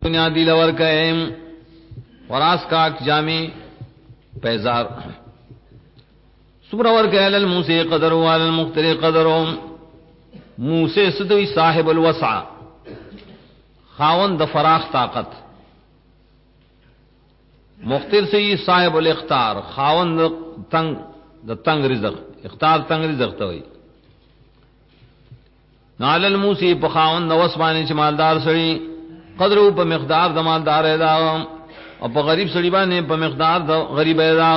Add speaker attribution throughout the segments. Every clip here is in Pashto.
Speaker 1: دنیا دی لور کئم وراس کا جامع پیزار سمر ور کئل الموسی قدر وعلى المقتر قدر موسی سدوی صاحب الوسع خاون د فراخ طاقت مقتر سے صاحب الاختار خاون د تنگ رزق اختار تنگ رزق توئی نال الموسی په خاون د وسبانه چې مالدار سړي قدر په مقدار د مالدار ادا او په غریب سړي باندې په مقدار د غریب ادا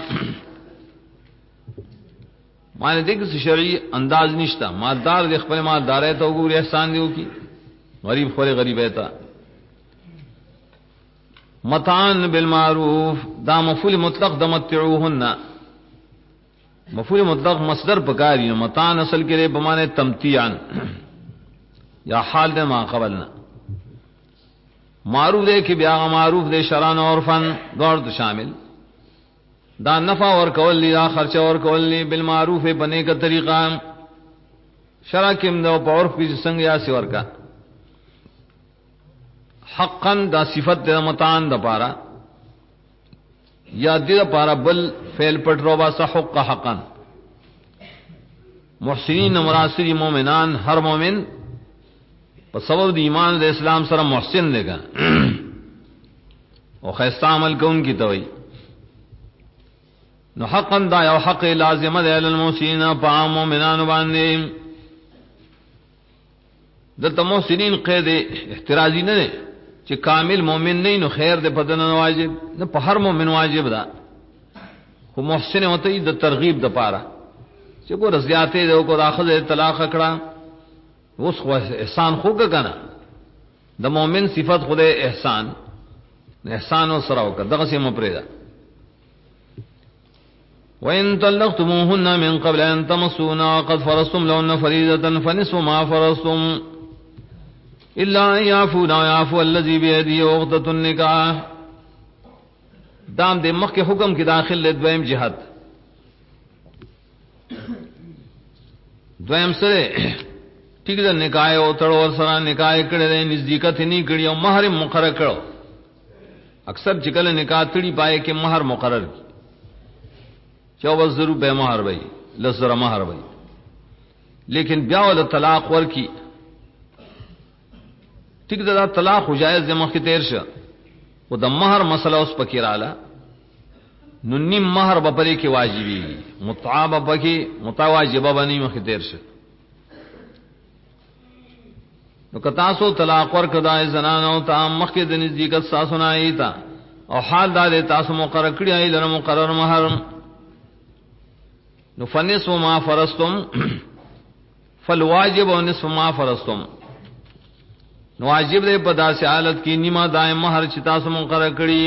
Speaker 1: معنی دې کې شرعي انداز نشتا مالدار د خپل مالدار ته وګوري احسان دیو کی غریب خوري غریب ایتا متعان بالمعروف دا مفعول مطلق د متعوهن مفعول مطلق مصدر پکاری متعان اصل کې به معنی تمتیعا یا حال دے ما قبلنا معروف دے کہ بیا معروف دے شرعن اور عرفن دور شامل دا نفع اور کول لی دا خرچہ اور کول لی بالمعروف بنے کا طریقہ شرع کم دو پا عرف کی سنگ یا سور کا حقا دا صفت دا متعان دا پارا یا دی دا پارا بل فیل پٹ روبا سا حق کا حقا محسنین مراسری مومنان ہر مومن پس سبب دی ایمان دا اسلام سر محسن دے گا و خیستہ عمل کون کی توئی نو حقا دا یو حق لازم دے للمحسنین پا مومنان باندے دلتا محسنین قید احترازی نہ دے چی کامل مومن نہیں نو خیر دے پتن واجب نو پا ہر مومن واجب دا خو محسن ہوتا ہی دا ترغیب دا پارا چی کو رضیاتے دے کو داخل دے طلاق اکڑا اس خو احسان خو کا کنا دا مومن صفت خود احسان احسان و سراو کا دغسی مپریدا وَإِن طَلَّقْتُمُوهُنَّ مِن قَبْلِ أَن تَمَسُّوهُنَّ وَقَدْ فَرَضْتُمْ لَهُنَّ فَرِيضَةً فَنِصْفُ مَا فَرَضْتُمْ إِلَّا أَن يَعْفُونَ أَوْ يَعْفُوَ الَّذِي بِيَدِهِ عُقْدَةُ النِّكَاحِ دام دے مخ کے حکم کی داخل لے دویم جہاد دویم سرے ٹھیک دا نکاح او تڑو اور سرا نکاح کڑے دے نزدیکت نہیں کڑی او مہر مقرر کرو اکثر چکل نکاح تڑی پائے کہ مہر مقرر کی 24 روپے مہر بھائی 10 مہر بھائی لیکن بیا والا طلاق ور کی ٹھیک دا طلاق ہو جائز دے مخ کی تیر شا وہ دا مہر مسئلہ اس پکی رالا نو نیم مہر بپری کی واجبی متعا بپکی متعا واجبہ بنی مخ کی تیر شا نو کتاسو طلاق ور کدا زنانو تا مخ کی دنزدیکت ساسونا ایتا او حال دا دے تاسو مقرر کری آئی لنا مقرر مہر نو فنصف ما فرستم فالواجب و نصف ما فرستم نو واجب دے پدا سے حالت کی نیمہ دائم مہر چتا سو مقرر کری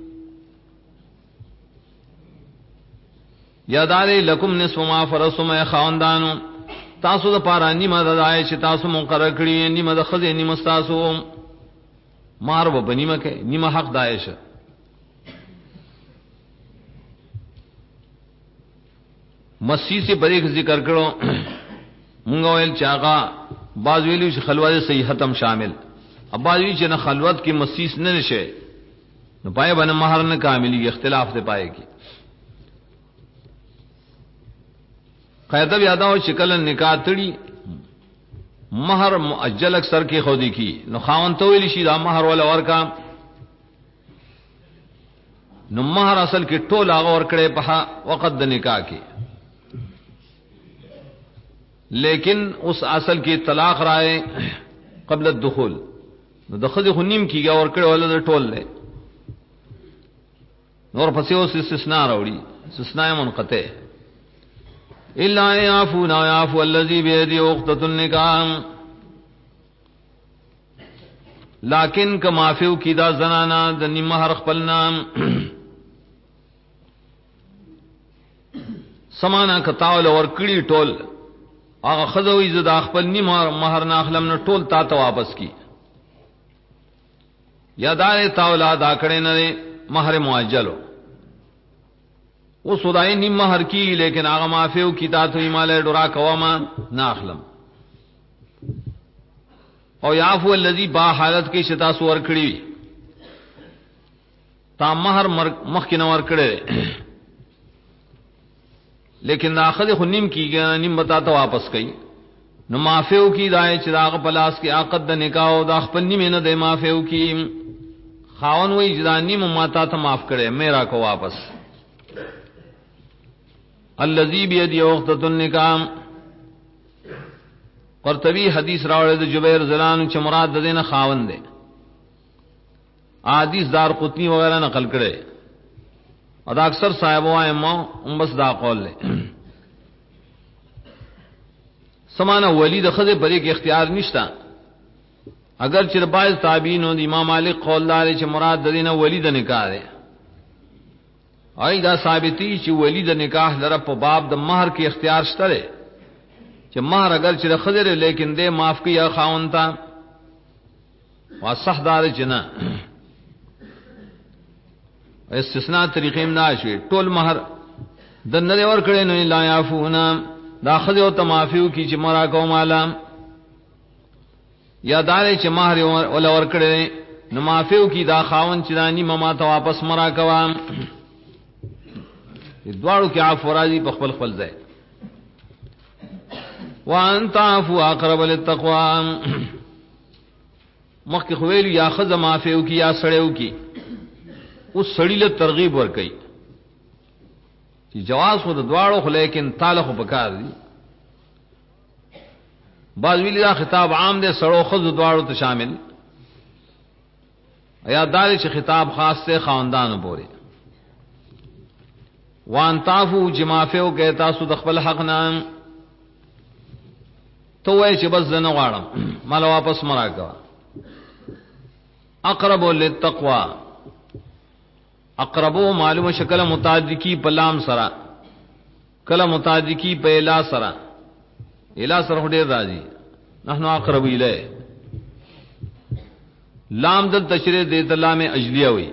Speaker 1: یادارے لکم نصف ما فرستم اے خاندانو تاسو دا پارا نیمہ دا دائے چتا سو مقرر کری نیمہ دا خزے نیمہ ستاسو مہر و بنیمہ کے نیمہ حق دائش مسیح سے بریک ذکر کرو مونگا ویل چاقا بعض ویلو چھ خلوت صحیحتم شامل اب بعض ویلو چھ نا خلوت کی مسیح نہ نشے نو پائے بنا مہر نہ کاملی اختلاف دے پائے کی قیدب یادا ہو شکل نکاح تڑی مہر معجل اکثر کی خودی کی نو خاون تو ویلی شیدہ مہر والا ورکا نو مہر اصل کی ٹول آغا ورکڑے پہا وقت دا نکاح کی لیکن اس اصل کی طلاق رائے قبل الدخول دخل خنیم کی گیا اور کڑے والا ٹول لے اور پھنسے اس استثناء روڑی استثناء منقطع الا يعفون ويعفو الذي بيده عقدة النكاح لیکن کما فیو کی دا زنانا دنی مہر خپلنا سمانا کتاول اور کڑی ٹول آغا خضوی زدا خپل نی مہر ناخلم نہ ٹول تا تا واپس کی یا دارے تاولا دا کڑے نہ مہر معجلو وہ سدائی نیم مہر کی لیکن آغا معافیو کی تا تو ایمالے ڈرا قواما ناخلم او یعفو اللذی با حالت کی شتا سور کھڑی تا مہر مخ کی نور کڑے لیکن دا خد خو نیم کی گیا نیم بتا تو واپس کئی نو معافیو کی دای چراغ پلاس کی عقد د نکاح دا خپل نیم نه د معافیو کی خاون وی جدانی ماتا ته معاف کړي میرا کو واپس الذی بيد عقدۃ النکاح قرطبی حدیث راوړل د جبیر زلان چې مراد د دینه خاون دی حدیث دار قطنی وغیرہ نقل کړي او دا اکثر صاحبو ائمه بس دا قول له سمانه ولی د خزه پرې کې اختیار نشتا اگر چې بعض تابعین او امام مالک قول دار چې مراد د دینه ولی د نکاح دی دا ثابتی چې ولی د نکاح لره په باب د مہر کې اختیار شته دی چې مہر اگر چې خزه لیکن دې معاف کیا خاون تا واصح دار جنا استثناء طریقې نه شوي ټول مہر د نه ور کړي نه لا یعفونا دا خذ او تمافیو کی چې مرا کو مالا یا دار چې مہر ولا ور کړي نو معافیو کی دا خاون چې دانی مما ته واپس مرا کوا دوارو کې عفو راځي په خپل خپل ځای وان تعفو اقرب للتقوى مخک خویل یا خذ معافیو کی یا سړیو کی اس سړی له ترغیب ور کوي چې جواز خو د دواړو خو لیکن تعالی خو پکار دي بعض ویل دا خطاب عام دی سړو خو د دواړو ته شامل یا دار چې خطاب خاص ته خاندانو پورې وان تعفو جمافو کې تاسو د خپل حق نه تو وای چې بس نه غواړم مال واپس مرا کا اقرب للتقوى اقربو معلوم شکل متعدی پلام سرا کلا متعدی په الا سرا الا سره ډیر راځي نحنو اقرب الیه لام دل تشریح دې لام اجلیه وي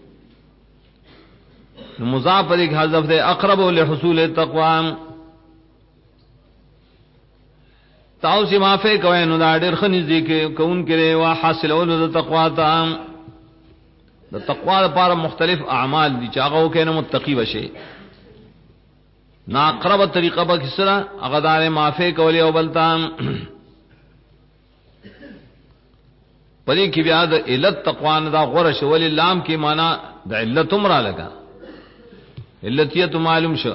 Speaker 1: مضاف پر ایک حذف دے اقرب لحصول التقوى تاو سی معافی کوي نو دا ډیر خنځ دي کې کون کړي وا حاصل اول د تقوا ته د تقوا لپاره مختلف اعمال دي چې هغه وکړي نو متقی وشي نا اقرب طریقه به کسره هغه دار معافی کوي او بلتام پدې کې بیا د علت تقوا نه دا غره شول لام کې معنا د علت عمره لگا علتیت معلوم شو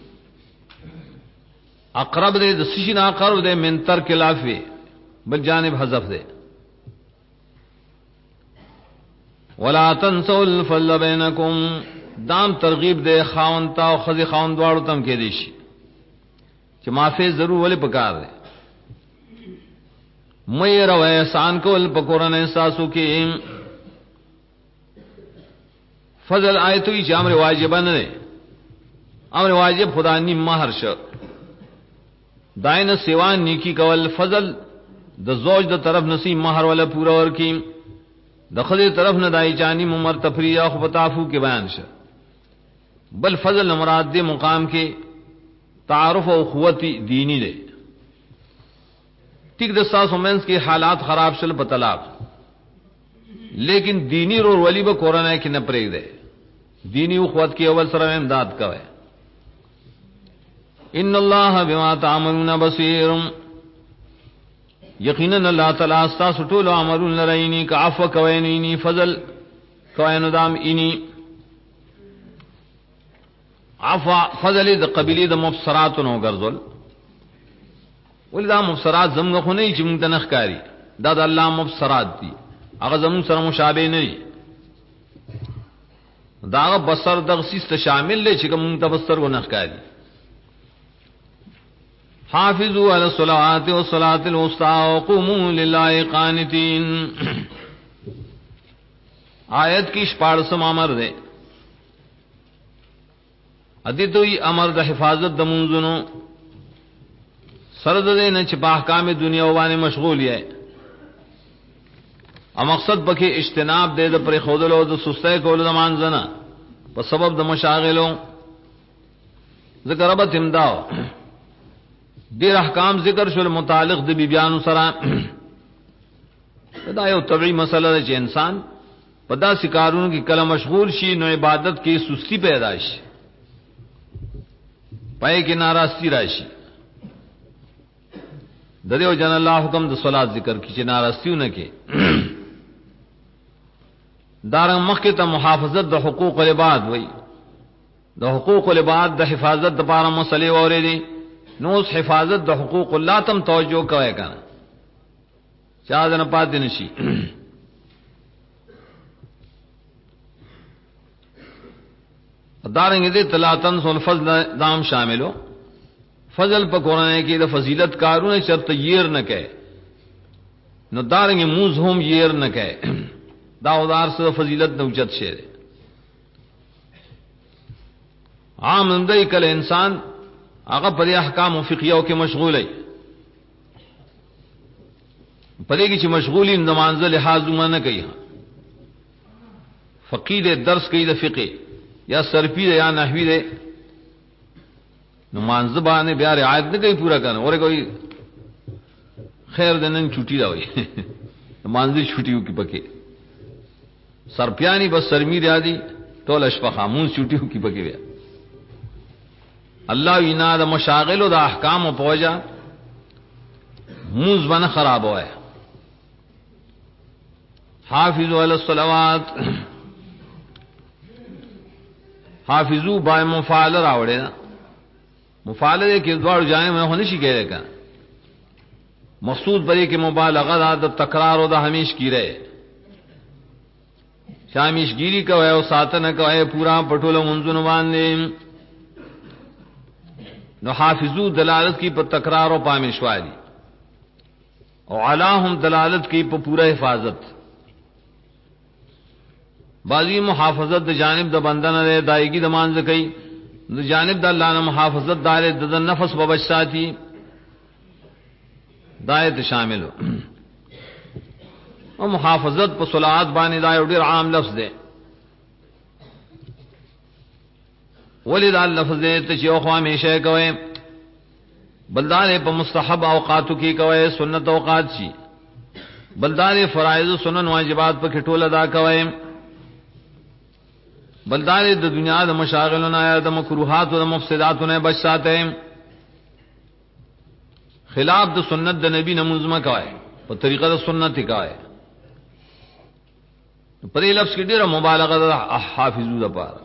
Speaker 1: اقرب دے د سشین اقرب دے من ترک العفو بل جانب حذف دے ولا تنسوا الفضل بینکم دام ترغیب دے خاون تا او خزی خاون دواړو تم کې دي شي چې معافی ضرور ولې پکار دے مې رو احسان کول پکورن احساسو کې فضل آیتوی چې امر واجب نه دی امر واجب خدا نیم مہر شو داین سیوان نیکی کول فضل د زوج د طرف نصیب مہر ولا پورا ورکی د خدای طرف نه دای جانی ممر تفریح خو بتافو کې بیان شه بل فضل مراد دې مقام کې تعارف او قوت دینی دی ٹھیک د ساسو منس کې حالات خراب شل په طلاق لیکن دینی رور ولی به قرآن کې نه پرېږ دی دینی قوت کې اول سره امداد کوي ان الله بما تعملون بصير یقینا الله تعالی تاسو ټول عملون لرینی کا عفو کوینی فضل کوینو دام اینی عفو فضل د قبیله د مبصرات نو ګرځول ولدا مبصرات زمغه خو نه چې موږ تنخ کاری دا د الله مبصرات دي هغه زمون سره مشابه نه دي دا بصر د سیست شامل لې چې کوم تبصر و نخ کاری حافظوا على الصلوات والصلاة الوسطى وقوموا لله قانتين آیت کی 14 امر دے ادیتوی امر د حفاظت د منځونو سرد دے نه چې په احکام دنیا باندې مشغول یې ا مقصد پکې اجتناب دے د پر خودلو د سستۍ کولو د مانځنه په سبب د مشاغلو ذکر ربط امداو دیر احکام ذکر شول متعلق د بیبیانو سره دا یو طبيعي مسله ده چې انسان پدا سکارون کی کله مشغول شي نو عبادت کې سستی پیدا شي پای کې ناراستی راشي د دې جن الله حکم د صلات ذکر کی چې ناراستیونه کې دارنګ مخکې ته محافظت د حقوق العباد وای د حقوق العباد د حفاظت لپاره مسلې اورې دي نو اس حفاظت د حقوق الله تم توجه کوي کنه چا دنه پاتې نشي دارنګ دې تلاتن سول فضل دام شاملو فضل په قرآن کې د فضیلت کارونه شرط ير نه کوي نو دارنګ موز هم ير نه کوي دا ودار سره فضیلت نو چت شه عام اندای کله انسان هغه پر احکام او فقهیو کې مشغول وي پدې کې چې مشغولین نماز لحاظ نه کوي فقيه درس کوي د فقه یا صرفی یا نحوی دے نماز باندې بیا رعایت نه کوي پورا کنه اور کوئی خیر دنن چھٹی دا وي نماز چھٹیو کی پکې سرپیانی بس سرمی رادي ټول شپه خاموش چھٹیو کی پکې بیا الله وینا د مشاغل او د احکام او پوجا موز باندې خراب وای حافظوا علی الصلوات حافظو بای مفعل راوړی مفعل کې دوړ جانب نه نشي کېږي کا مقصود بری کې مبالغه د تکرار او د همیش کی رہے شامیش گیری کوي او ساتنه کوي پورا پټول منځونه باندې نو حافظو دلالت کی په تکرار او پامیشوالي او علاهم دلالت کی په پورا حفاظت بعضی محافظت د جانب د بندن نه دایګي د مانځ کوي د جانب د الله نه محافظت دار د نفس په بچاتی دایت شامل او محافظت په صلات باندې دا یو ډیر عام لفظ دی ولید اللفظ ته چې خو همیشه کوي بلدار په مستحب اوقاتو کې کوي سنت اوقات شي بلدار فرایض سنن واجبات په کې ټول ادا کوي بلدار د دنیا د مشاغلونو یا د مکروهات او د مفسداتو نه بچ ساته خلاف د سنت د نبی نماز ما کوي په طریقه د سنت کوي په دې لفظ کې ډیره مبالغه ده حافظو د پاره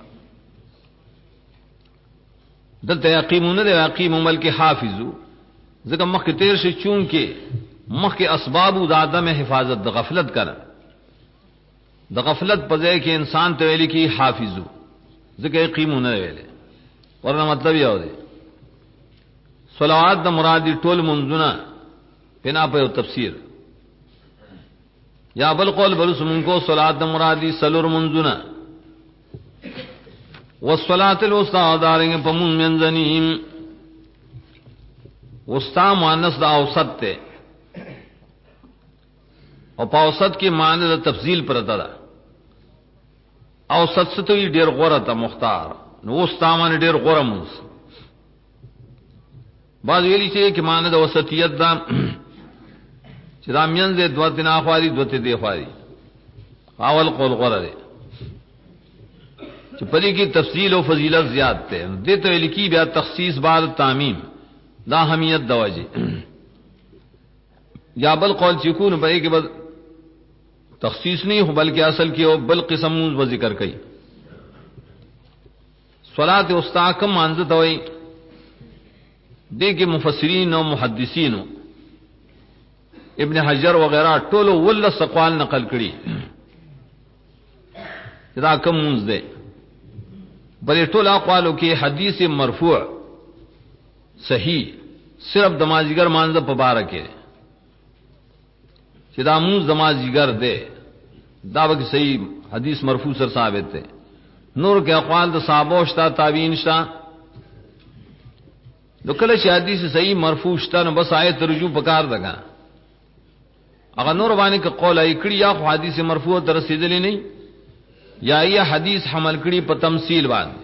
Speaker 1: دلته یقیمونه د یقیم بلکې حافظو ځکه مخکې تیر شي چون کې مخکې اسباب د عدم حفاظت د غفلت کړه د غفلت په ځای کې انسان ته ویل کی حافظو ځکه یقیمونه ویل ورنه مطلب یو دی صلوات د مراد ټول منځونه بنا په تفسیر یا بل قول بل سمون کو صلات د مراد سلور منځونه والصلاه الوسطى دارنګ په مون منځنیم وسطا مؤنث د اوسط ته او په اوسط کې معنی د تفضیل پرته ده اوسط څه ته ډیر غوړه ته مختار نو وسطا معنی ډیر غوړه مونږ بعض ویلي چې کې معنی د وسطیت ده چې دا مینځه دوه تنا خواري دوه ته دی خواري اول قول غوړه ده چې پدې کې تفصیل او فضیلت زیات ده دته لیکي بیا تخصیص بعد تعمیم دا اهمیت دواجی یا بل قول چې کو نو به کې بل تخصیص نہیں ہو بلکہ اصل کی ہو بل قسم و ذکر کئی صلاۃ استاکم مانزت ہوئی دے کے مفسرین و محدثین ابن حجر وغیرہ ټولو ول سقوال نقل کړي دا کم منز دے بلې ټول اقوالو کې حدیث مرفوع صحیح صرف دمازیګر مانزه په بار کې چې دا موږ دمازیګر دے دا به صحیح حدیث مرفوع سره ثابت ہے نور کے اقوال د صحابه شتا تابعین شتا نو کله چې حدیث صحیح مرفوع شتا نو بس آیت رجوع پکار دغه اگر نور باندې کې قول ای کړي یا حدیث مرفوع تر رسیدلې نه یا ای حدیث حمل کړي په تمثيل باندې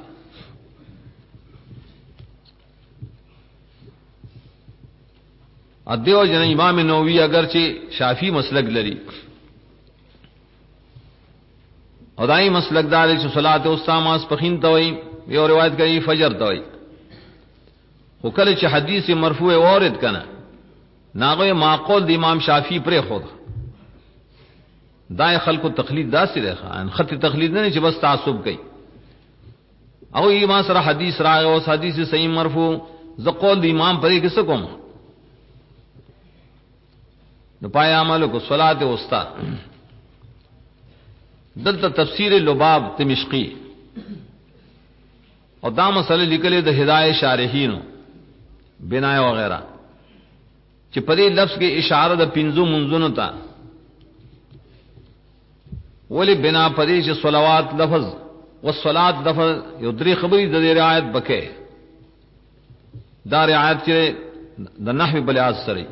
Speaker 1: ادیو جن امام نووي اگر چې شافعی مسلک لري او دای مسلک دار چې صلات وسطا ماسپخین ته وای یو روایت کوي فجر ته وای خو کله چې حدیث مرفوع وارد کنا ناغه معقول د امام شافعی پر خود دای خلکو تقلید داسې ده خان خط تقلید نه چې بس تعصب کوي او ایمان سره حدیث راغ او حدیث صحیح مرفوع ز قول د امام پرې کیسه کوم نو پای عملو کو صلات وسطا دلته تفسیر لباب دمشقی او دا مسئله لیکلې د هدايه شارحینو بنا وغیرہ چې په دې لفظ کې اشاره د پنځو منځونو ته ولی بنا په دې چې صلوات لفظ والصلات لفظ یو درې خبرې د رعایت بکې دا رعایت چې د نحوی بلیاض سره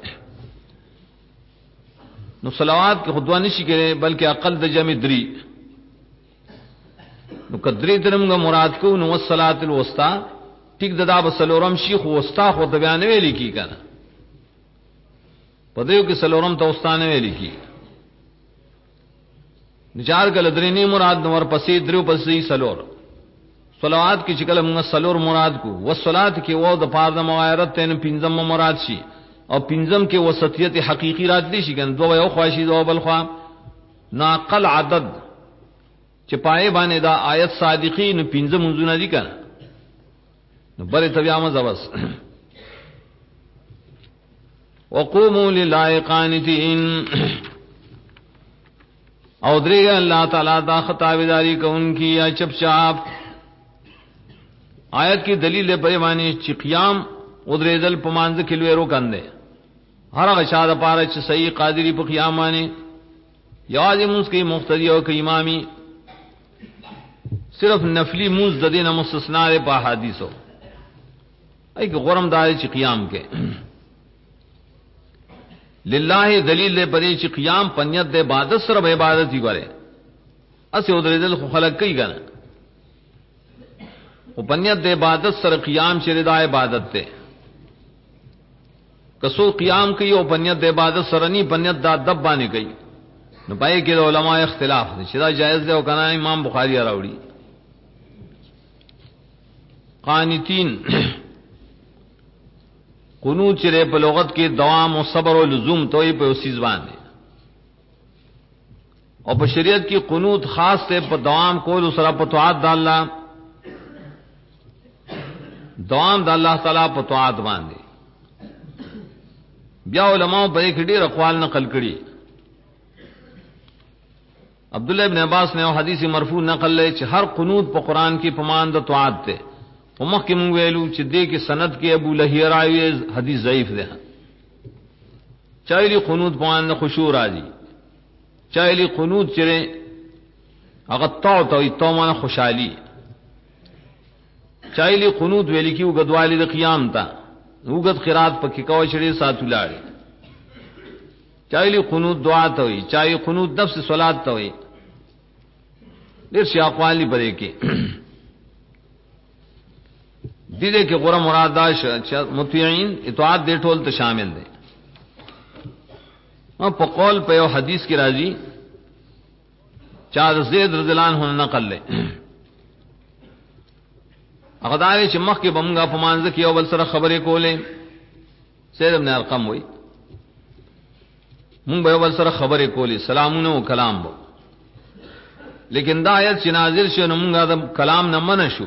Speaker 1: نو صلوات کې خودوا نشي کېږي بلکې اقل د جمع درې نو قدرې درمغه مراد کو نو والصلات الوسطى ټیک ددا بسلورم شیخ وسطا خو د بیان ویل کی کنه پدیو کې سلورم ته وستانه ویل کی نچار کله درې نه مراد نور پسې درو پسې سلور صلوات کې چې کله موږ سلور مراد کو والصلات کې و د پاره د مغایرت تن پنځم مراد شي او پنځم کې وسطیت حقيقي رات دي شي ګن دوه یو خواشي دوه بل خوا ناقل عدد چې پای باندې دا آیت صادقین پنځم منځونه دي کنه نو بل ته بیا مزوس وقوموا لله قانتين او درې الله تعالی دا خطابداري کوونکی یا چپچاپ آیت کی دلیل په معنی چې قیام او درېدل په مانځ کې لوي روکاندې هر هغه شاده پاره چې صحیح قادری په قیام باندې یواز موږ کې مقتدی او کې امامي صرف نفلی موز د دینه مستثنا ده په حدیثو ای که غرم دار چې قیام کې لله دلیل له پدې چې قیام پنیت د عبادت سره به عبادت دی غره اسه ودریدل خو خلق کوي کنه او پنیت د عبادت سره قیام شری د عبادت ته کسو قیام کوي او پنیت د عبادت سره ني پنیت د ادب باندې کوي نو پای کې علماء اختلاف دي چې دا جائز دی او کنه امام بخاری راوړي قانتین قنوت چرے په لغت کې دوام او صبر او لزوم توي په اوسې ځوان دي او په شریعت کې قنوت خاص ته په دوام کول سره په طاعت د الله دوام د الله تعالی په طاعت باندې بیا علماء په کې ډېر اقوال نقل کړي عبد الله ابن عباس نے حدیث مرفوع نقل لې چې هر قنوت په قران کې پمان د طاعت ته ومخ کې مونږ ویلو چې دې کې سند کې ابو لهیه راوي حدیث ضعیف ده چایلی قنوت باندې خشوع راځي چایلی قنوت چره هغه تو معنا خوشحالي چایلی قنوت ویل کې وګدوالي د قیام ته وګد قرات پکې کوي شری ساتو لاړي چایلی قنوت دعا ته وي چای قنوت نفس صلات ته وي ډیر شي اقوالی پرې کې دې کې غره مراد دا چې مطیعين اطاعت دې ټول ته شامل دي او په قول په یو حدیث کې راځي چا زید رضی الله عنه نقل لې هغه دا چې مخکې بمغه په مانځ کې یو بل سره خبرې کولې سید ابن ارقم وای مونږ به بل سره خبرې کولې سلامونه او کلام وو لیکن دا آیت چې نازل شو نو مونږه د کلام نه منع شو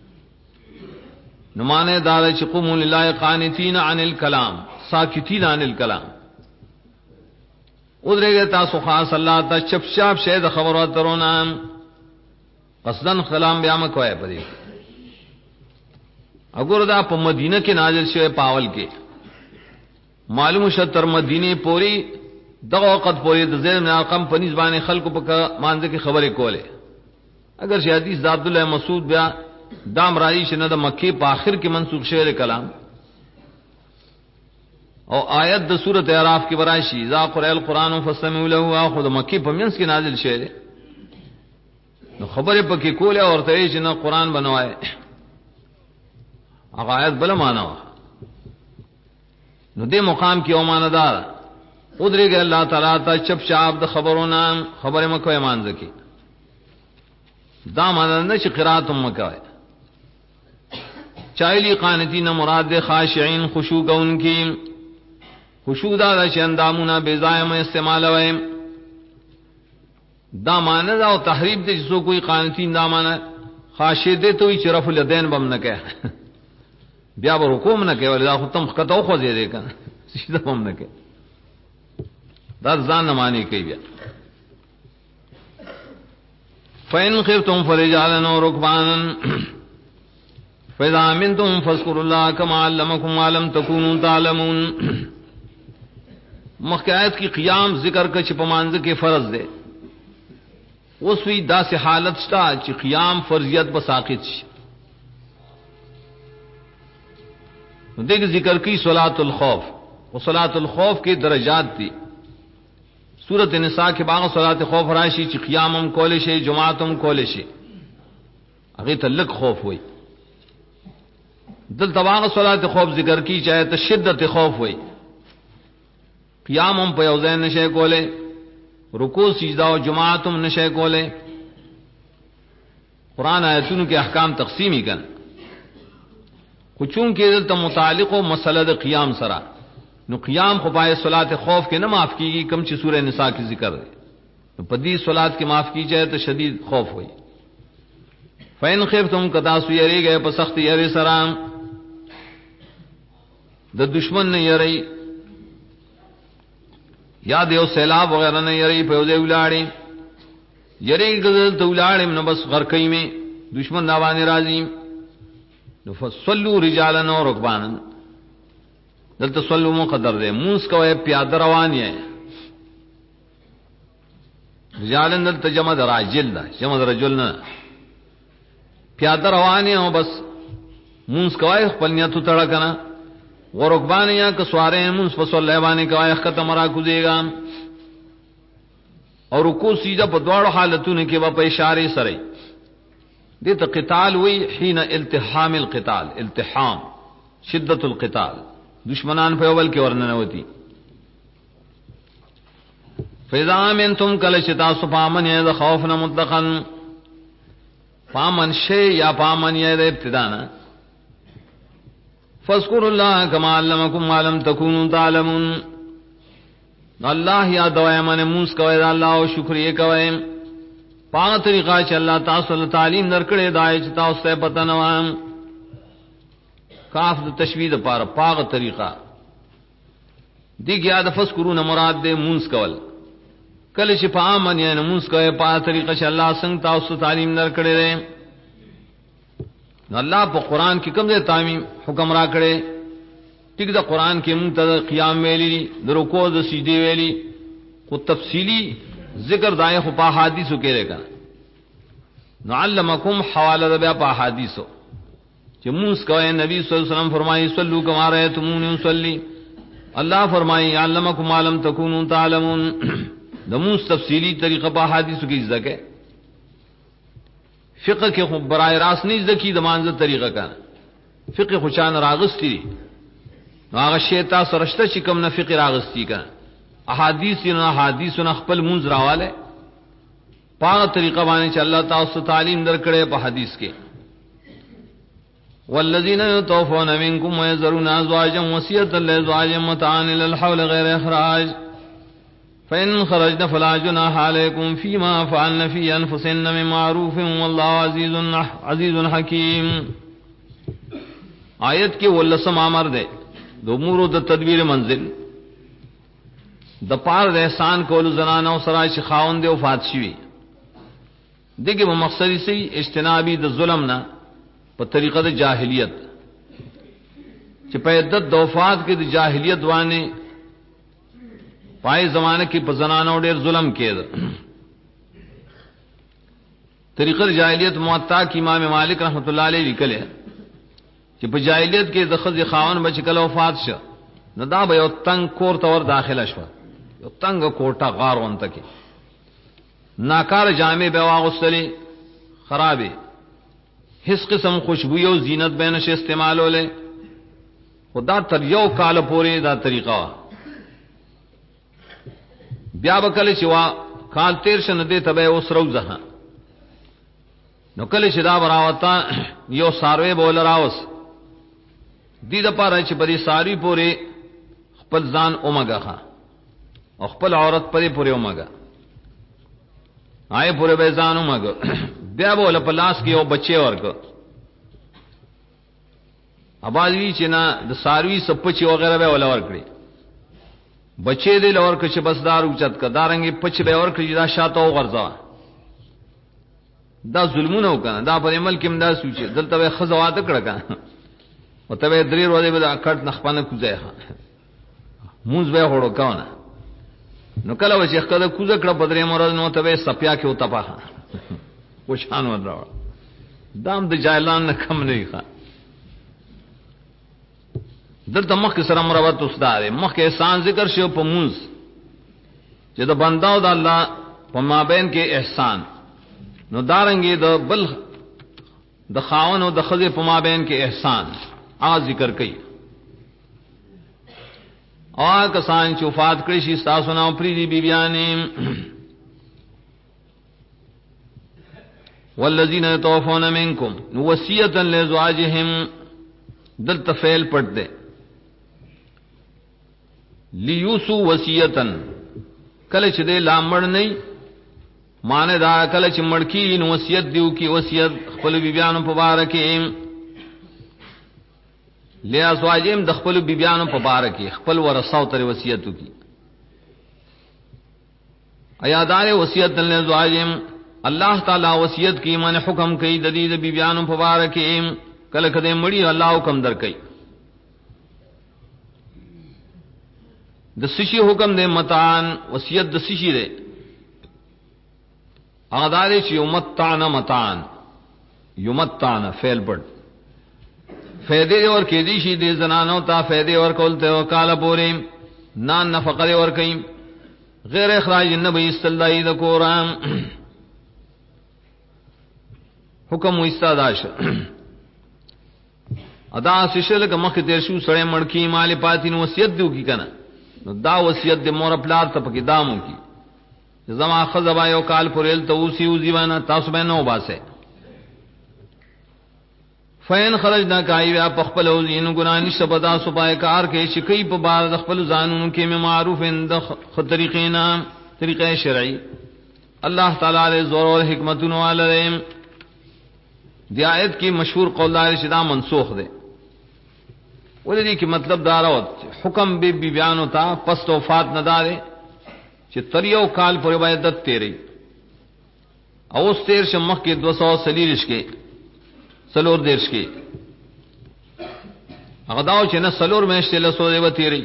Speaker 1: نمانے دار چې قوموا لله قانتين عن الكلام ساکتين عن الكلام ودرېږه تاسو خاص الله ته چپچاپ شه د خبرو اترونه قصدن کلام بیا مکوای پدې اګور دا په مدینه کې نازل شوی پاول کې معلوم شه تر مدینه پوری دغه وخت پوری د زید بن ارقم په نسبانه خلکو په مانځ کې خبرې کوله اگر شي حدیث د عبد الله مسعود بیا دام راځي چې نه د مکه په آخر کې منسوخ شوی کلام او آیت د سورۃ اعراف کې ورایشي ذا قرئ القرآن فاستمعوا له واخذ مکه په منځ کې نازل شوی نو خبره پکې کوله او ورته چې نه قرآن بنوای هغه آیت بل معنا نو دې مقام کې او معنا دار ودرېږه الله تعالی ته چپ چاپ د خبرونو خبره مکه مانځ کې دا معنی نه چې قرات مکوي چایلی قانتین مراد خاشعين خشوع کوونکی خشوع دا چې اندامونه بے ضایع استعمال وای دا معنی دا او تحریف دې سو کوئی قانتین دا معنی خاشع دې ته وی رفع الیدین بم نه کوي بیا به رکوع نه کوي دا ختم کته خو دې کنه سیده بم نه کوي دا ځان نه معنی کوي بیا فإن خفتم فرجالا وركبانا فإذا أمنتم فاذكروا الله كما علمكم ما لم تكونوا تعلمون مخکایت کی قیام ذکر کا چپمانز کے فرض دے اس وی دا سے حالت شتا چ قیام فرضیت بساقط دیکھ ذکر کی صلاۃ الخوف وہ صلاۃ الخوف کے درجات تھی سورۃ النساء کے باغ صلاۃ خوف راشی چ قیامم کولشے جمعتم کولشے اگے تلک خوف ہوئی دل تواغ صلاۃ خوف ذکر کی چاہے تو شدت خوف ہوئی قیامم پہ اوزین نشے کولے رکوع سجدہ و جماعتم نشے کولے قرآن آیتون کے احکام تقسیمی کن کچون کے دل تا متعلق و مسئلہ قیام سرا نو قیام خپائے صلاۃ خوف کے نہ معاف کی گی کم چی سورہ نساء کی ذکر ہے نو پدی صلاۃ کی معاف کی جائے تو شدید خوف ہوئی فین خفتم کتاسو یری گئے پسخت یری سرام د دشمن نے یری یا دیو سیلاب وغیرہ نے یری پیوزے ولاڑی یری گزل تو ولاڑی نو بس غرقی میں دشمن ناوانی راضی نو فصلوا رجالا و رکبانا دلتا صلو مقدر دے موس کوئے پیادہ روانی ہے رجالا دلتا جمع در راجل دا جمع در رجل نا پیادہ روانی ہے بس موس کوئے خپلنیتو تڑکنا ورکبان یا کسوارے منس فصل لیوانے کا ختم مرا کدے گا اور رکوع سیدھا بدواڑ حالتوں نے کہ وہ اشارے سرے دیتا قتال ہوئی حین التحام القتال التحام شدت القتال دشمنان پہ اول کے ورنہ ہوتی فاذا امنتم کلشتا صفامن یا خوفنا مطلقا فامن شے یا فامن یا ابتدانا فاذكروا الله كما علمكم ما لم تكونوا تعلمون اللہ یاد وای من موس کوي دا الله او شکرې کوي پاغه طریقہ چې الله تاسو ته تعلیم درکړې دای چې تاسو ته پته نه وام کاف د تشوید پر پاغه طریقہ دیګ یاد فذكرون مراد دې موس کول کله چې پامن یې موس کوي پاغه طریقہ چې الله څنګه تاسو تعلیم درکړې اللہ پا قرآن کی کم دے تعمیم حکم را کرے ٹھیک دا قرآن کے منتظر قیام ویلی دا رکوع دا سجدے ویلی کو تفصیلی ذکر دائیں خو پا حادیثو کے رے کنا نعلمکم حوالہ دا بیا پا حادیثو چی موس کوئے نبی صلی اللہ علیہ وسلم فرمائی صلو کما رہے تمونی صلی اللہ فرمائی علمکم عالم تکونون تعلمون دا موس تفصیلی طریقہ پا حادیثو کی ذکر فقہ کے خود برائے راست نہیں ذکی دمانزہ طریقہ کا فقہ خوشان راغستی آغا شیطا سرشتہ چکم نہ فقہ راغستی کا احادیث نہ خپل منز راوالے پاغ طریقہ بانے چا اللہ تعالی تعلیم در کرے پا حدیث کے والذین یتوفون منکم ویذرون ازواجا وصیتا لازواجا متعان للحول غیر اخراج فإن خرجنا فلا جناح عليكم فيما فعلن في أنفسهن من معروف والله عزيز حكيم آیت کے ولسم امر دے دو امور د تدبیر منزل د پار د احسان کول زنانو سره چې خاوند او وفات شي دغه مقصدی سي اجتنابی د ظلم نه په طریقه د جاهلیت چې په عدت د وفات کې د جاهلیت وانه پائے زمانے کی پزنانوں ډیر ظلم کېد طریقہ جاہلیت موطا کی امام مالک رحمۃ اللہ علیہ لیکل ہے چې په جاہلیت کې د خځې خاون بچ کله وفات شو نو دا به یو تنگ کور تور داخله شو یو تنگ کوټه غار وانته کې ناکار جامع به واغستلی خرابې هیڅ قسم خوشبو او زینت به نشه استعمالوله خدا تر یو کال پورې دا طریقہ بیا بکل چوا کال تیر شن دے تبے اس روزہ نو کله چې دا براوتا یو ساروی بول راوس دې د پاره چې بری ساری پورې خپل ځان اومګه او خپل عورت پرې پورې اومګه آئے پورے به ځان اومګه بیا بول په لاس کې یو بچي ورک اباځي چې نه د ساروی سپچي وغیرہ به ولا ورکړي بچي دې لور کې چې بس دار اوچت کدارنګي پچ به ورکړي دا شاته او غرضا دا ظلمونه وکنه دا په عمل کې امدا سوچي دلته به خزوات کړه کنه او ته به درې ورځې به اکټ نخپانه کوځه مونږ به هوړو کاونه نو کله و چې خدای کوزه کړه بدرې مراد نو ته به سپیا کې وته پاه وشان ودراو دام د جاهلان نه کم نه ښه دلته مخ سره مرابط استاد مخ احسان ذکر شو په مونږ چې د بنداو د الله په مابین کې احسان نو دارنګي د بل د خاون او د خزه په مابین کې احسان آ ذکر کړي او کسان چې وفات کړي شي تاسو نه پری دي بیبيانې والذین یتوفون منکم وصیتا لازواجهم دلته فعل پټ ده لیوسو وصیتا کله چې دې لامړ نه معنی دا کله چې مړکی نو وصیت دیو کی وصیت خپل بیبيانو په باره کې لیا سواجم د خپل بیبيانو په باره کې خپل ورثاو تر وصیتو کی ایادار وصیت له زواجم الله تعالی وصیت کی من حکم کوي د دې د بیبيانو په باره کې کله کده مړی الله حکم در کوي د سشي حکم دې متان وصیت د سشي دې اغدار چې یمتعن متان یمتعن فعل پړ فیدے اور کې دي شي دې زنانو ته فیدے اور کول ته وکاله پورې نان نفقه اور کوي غیر اخراج النبي صلی الله علیه و قرآن حکم استاداش ادا سشل ک مخ تیر شو سړی مړکی مال پاتین وصیت دیو کی کنه نو دا وصیت د مور پلار ته پکې دامو کی زما خزبا یو کال پرېل ته اوسی او زیوانه تاسو به نو باسه فین خرجنا کایوا پخپل او زین ګنا نشه بدا صبای کار کې شکی په بار د خپل ځانونو کې معروف اند طریقینا طریقې شرعي الله تعالی له زور او حکمتونو علیهم دی آیت کی مشہور قول دار شدا منسوخ دے ولدی کی مطلب داروت حکم بی بیان ہوتا پس تو وفات نہ دارے چې تریو کال پر عبادت تیری او تیر شمخ کے 200 سلیرش کے سلور دیرش کے اغداو چې نه سلور میشته له سو دی و تیری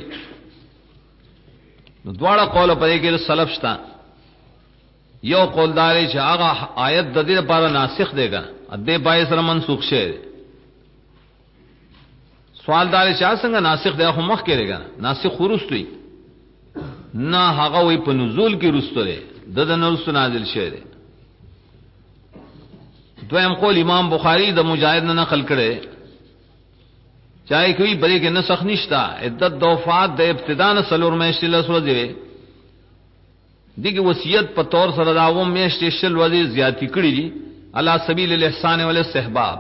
Speaker 1: نو دواړه قول په کې سلف شتا یو قول دار چې هغه آیت د دې لپاره ناسخ دیګا ادې پای سره منسوخ شه سوال دار چې څنګه ناسخ دی خو مخ کېږي ناسخ ورستوي نه هغه وي په نزول کې رستوي د نزول نازل شه دی دویم قول امام بخاری د مجاهد نه نقل کړي چاہے کوئی بلې کې نسخ نشتا عدت د وفات د ابتدا نه سلور میاشتې له سره دی دغه وصیت په تور سره داوم میاشتې شل ورځې زیاتی کړې دي علی سبیل الاحسان والاستحباب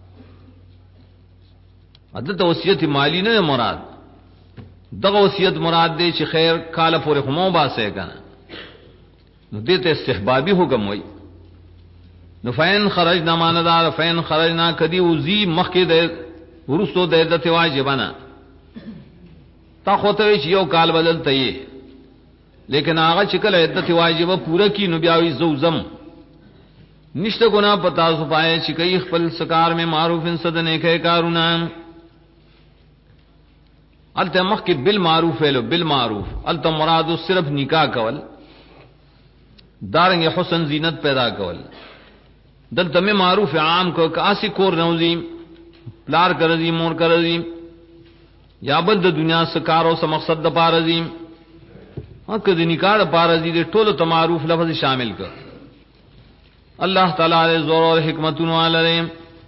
Speaker 1: عدت وصیت مالی نه مراد دغه وصیت مراد دی چې خیر کال پورې همو باسه کنه نو دې ته استحبابي حکم وای نو فین خرجنا ماندار فین خرجنا کدی وزي مخکې د ورستو د عدت واجبانه تا خوته چې یو کال بدلته یې لیکن هغه چې کله عدت واجبہ پورا کی نو بیاوی زوزم نشته ګنا پتا سو پائے چې کوي خپل سکار میں معروف صدنے کے کارونه الته مخ کې بالمعروف ویلو بالمعروف الته مراد صرف نکاح کول دارنګ حسن زینت پیدا کول دلته میں معروف عام کو کاسی کور نوزی پلار کرزی مور کرزی یا بل د دنیا سکارو سم مقصد د پارزی ہاں د نکاح پارزی د ټولو ته معروف لفظ شامل کړ اللہ تعالی علیہ زور اور حکمتون علیہ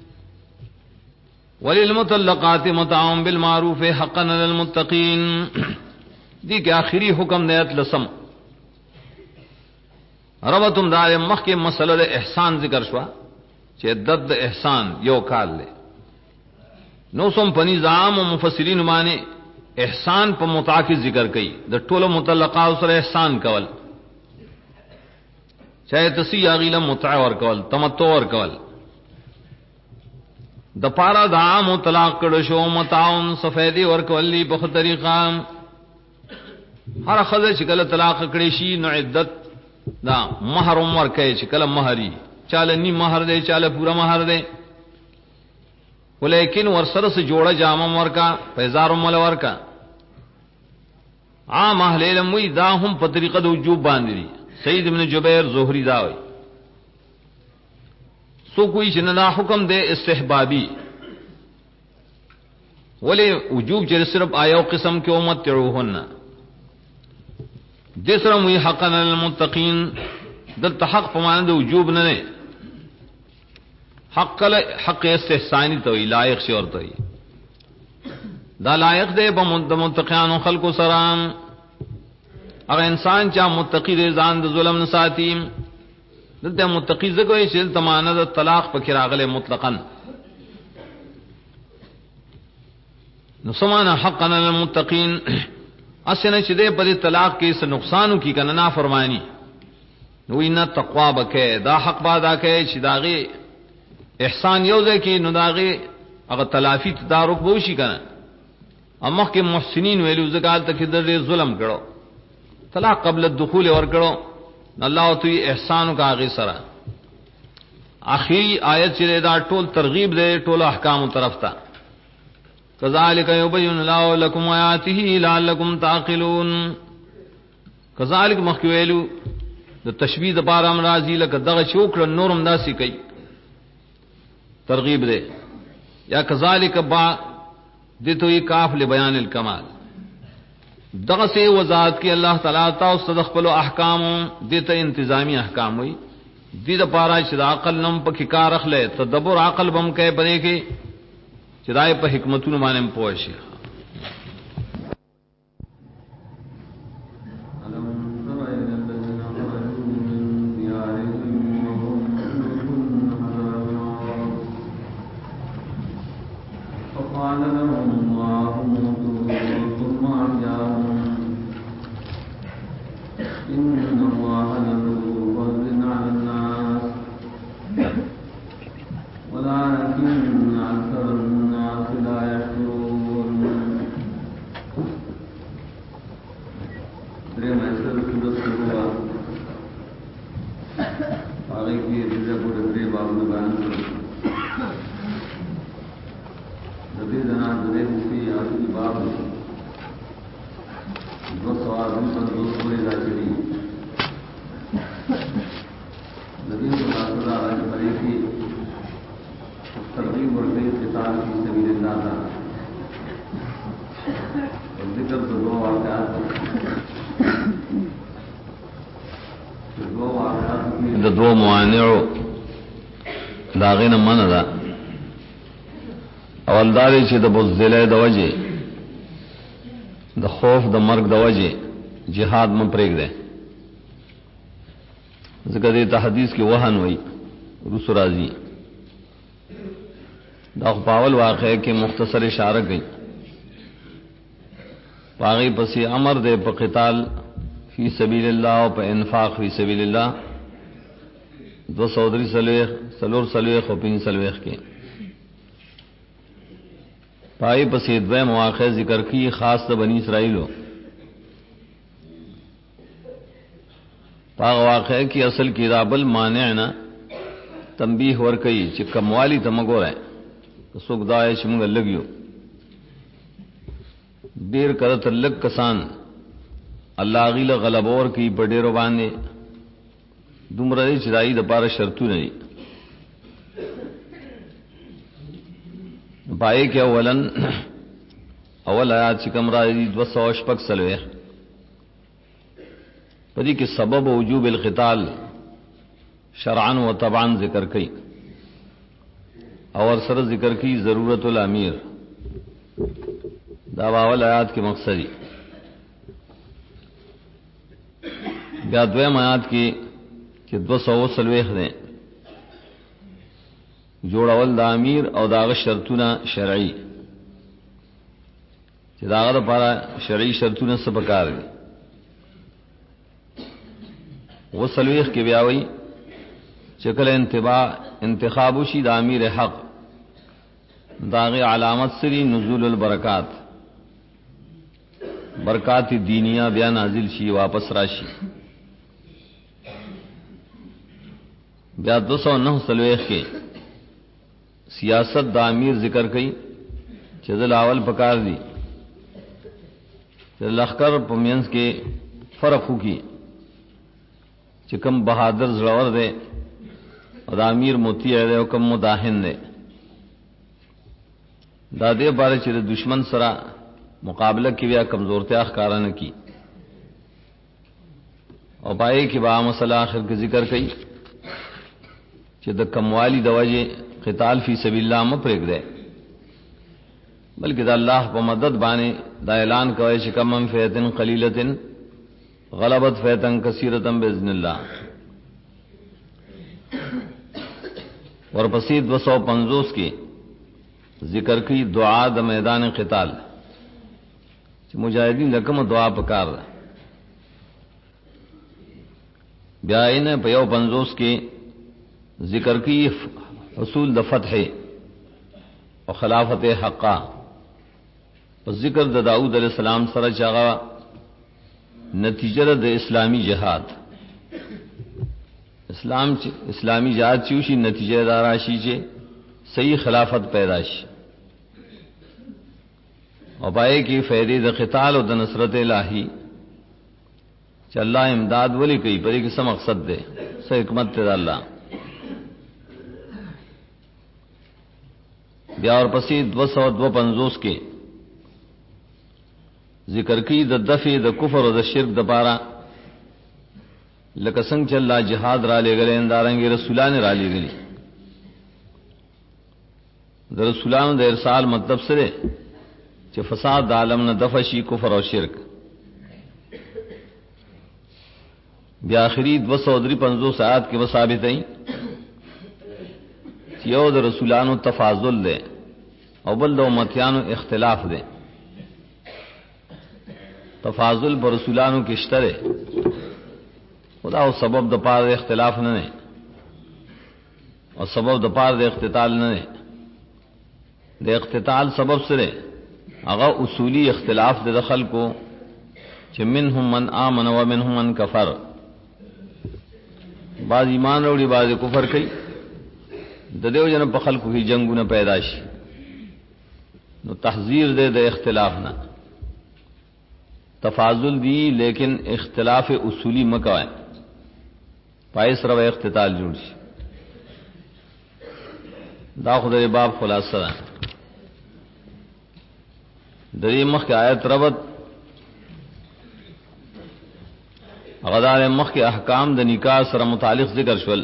Speaker 1: وللمطلقات متاع بالمعروف حقا للمتقین دی کہ آخری حکم نیت لسم ربطم دار مخ کے مسئلہ احسان ذکر شوا چې عدت د احسان یو کال له نو سم پنی زام او مفسرین باندې احسان په متعا کې ذکر کړي د ټولو مطلقات سره احسان کول چاہے تسی اغیلا متع ور کول تمتع ور کول د پارا د عام طلاق کړه شو متعون سفیدی ور کولی په طریقه هر خزه چې کله طلاق کړي شي نو عدت دا مہر عمر کوي چې کله مہری چاله نی مہر دی چاله پورا مہر دی ولیکن ور سره سے جوړه جامه ورکا پیزار مل ورکا عام اهل علم وی دا هم په طریقه د وجوب باندې دي سید ابن جبیر زہری دا وی سو کوئی شننا حکم دے استحبابی ولی وجوب چر صرف آیا قسم کے امت تروہن جسرم وی حقا للمتقین دلتا حق پماند دے وجوب ننے حق استحسانی توی لائق شور توی دا لائق دے بمتقیان و خلق و سرام اگر انسان چاہ متقی دے زان دے ظلم نساتیم دلته متقی زګوي چې تمانه د طلاق پکې راغله مطلقاً نو سمانه حقا للمتقین اسنه چې دې په طلاق کې څه نقصانو کې کنه نافرمانی نو ان تقوا بکې دا حق بادا کې چې داغه احسان یو ځکه نو داغه هغه تلافی تدارک وشي کنه اما کې محسنین ویلو زکات ته کې د ظلم کړو طلاق قبل الدخول ور کړو اللہ تو احسان کا آگے سرا آخری آیت چلے دا ٹول ترغیب دے ٹول احکام طرف تا کذالک یبین اللہ لکم آیاتہ لعلکم تعقلون کذالک مخویلو دا تشبیہ دا پارا امراضی لکا دغا چوکر نورم دا سی کئی ترغیب دے یا کذالک با دے تو یہ کاف لبیان الکمال دغه سے وضاحت کی اللہ تعالی تا صدق پلو احکام دیتا انتظامی احکام ہوئی دید پارا چې عقل نم په کار اخلے تدبر عقل بم کہے پرے کے چرائے په حکمتونو باندې پوښی دو موانعو داغین من دا اول داری چې د بزدلې د وجه د خوف د مرګ د وجه جهاد من پرېګ ده ذکر دې ته حدیث کې وهن وای رسول راضی دا پاول واقعه کې مختصر اشاره کړي باغی پسې امر دے په قتال فی سبیل الله او په انفاق فی سبیل الله دو سودری سلور سلویخ و پین سلویخ کے پائی پسید دوے مواقع ذکر کی خاص تا بنی اسرائیلو پاگ واقع کی اصل کی رابل مانعنا تنبیح ورکی چی کموالی تمگو رہے سوک دائے شمگ لگیو دیر کرت لگ کسان اللہ غیل غلبور کی بڑیرو باندے دومره چې دای د پاره شرطونه دي پای کې اول آیات چې کوم راځي 200 سلوه پدې کې سبب وجوب القتال شرعا و طبعا ذکر کړي اور سره ذکر کړي ضرورت الامیر دا اول آیات کې مقصدی بیا دویم آیات کې کہ 200 سلویخ دیں جوړول د امیر او داغه شرطونه شرعي چې داغه لپاره شرعي شرطونه څه پکار دي. وسلويخ کې بیا وایي چې کله انتخاب شي د امیر حق داغه علامت سری نزول البرکات برکات دینیہ بیا نازل شي واپس راشي. بیا 209 سلويخ کې سیاست د امیر ذکر کړي چې د لاول پکار دي چې لخر په مینس کې فرق وکړي چې کم بہادر زړور دی او د امیر مطیع دی او کم مداهن دی. دا دې باره چې د دشمن سره مقابله کې بیا کمزورتیا ښکارا نه کی او پای کې با مسله آخر کې ذکر کړي چې د کموالی د وجه قتال فی سبیل الله م پرېږده بلکې د الله په مدد باندې دا اعلان کوي چې کم من فیتن قلیلتن غلبت فیتن کثیرتن باذن الله. ورپسې 250 کې ذکر کړي دعا د میدان قتال چې مجاهدین لکه دعا پکار ده. بیا یې په 50 کې ذکر کړي حصول د فتح او خلافت حقا په ذکر د داؤد علیہ السلام سره چاغه نتیجه د اسلامی جهاد اسلامی جهاد چې شي نتیجه دار شي چې صحیح خلافت پیدا شي او پای کې فائدې د قتال او د نصرت الہی چې الله امداد ولي کوي پرې کې څه مقصد ده څه حکمت ده الله. بیا ورپسې 252 کې ذکر کی د دفع د کفر او د شرک د پاره لکه څنګه چې الله جهاد را لګلې اندارنګ رسولان را لګلې. د رسولانو د ارسال مطلب سره چې فساد د عالم نه دفع شي کفر او شرک. بیا اخري 253 آیات کې ثابت ہے چې یو د رسولانو تفاضل ده او بل د امتیانو اختلاف ده. تفاضل پر رسولانو کې شته ده خدا او سبب د پاره اختلاف نه نه او سبب د پاره د اختتال نه نه. د اختتال سبب سره هغه اصولی اختلاف د خلکو چې منهم من آمن و منهم من کفر بعض ایمان وروړي بعض کفر کوي د دیو جن په خلکو کې جنگونه پیدا شي نو تحذير دے د اختلاف نه تفاضل دی لیکن اختلاف اصولی مکوائے پای سره اختتال جوړ شي. دا خدای باب خلاصه ده د دې مخکې آیت ربط غدار مخکې احکام د نکاح سره متعلق ذکر شول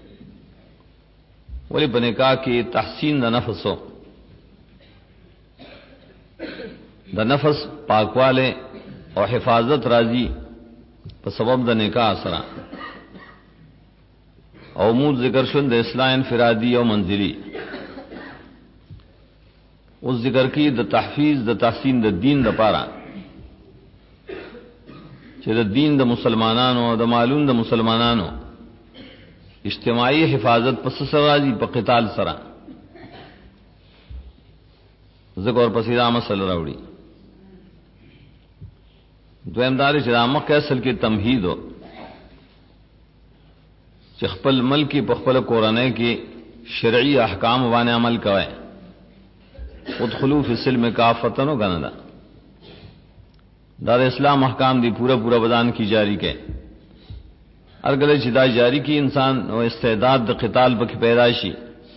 Speaker 1: ولی په نکاح کې تحسین د نفسو د نفس پاکواله او حفاظت راځي په سبب د نکاح سره او مو ذکر شول د اصلاح انفرادی او منزلی او ذکر کی د تحفیظ د تحسین د دین لپاره چې د دین د مسلمانانو او د مالون د مسلمانانو اجتماعی حفاظت پس سره راځي په قتال سره ذکر پسې دا مسله راوړي. دویم دار چې رامه کې اصل کې تمهید ہو چې خپل ملکی په خپل قرآنه کې شرعي احکام باندې عمل کوي ادخلوا فی السلم کافۃ نو غندا دا اسلام احکام دی پورا بدان کی جاری کې ارګل چې دا جاری کی انسان او استعداد د قتال په پیدا شي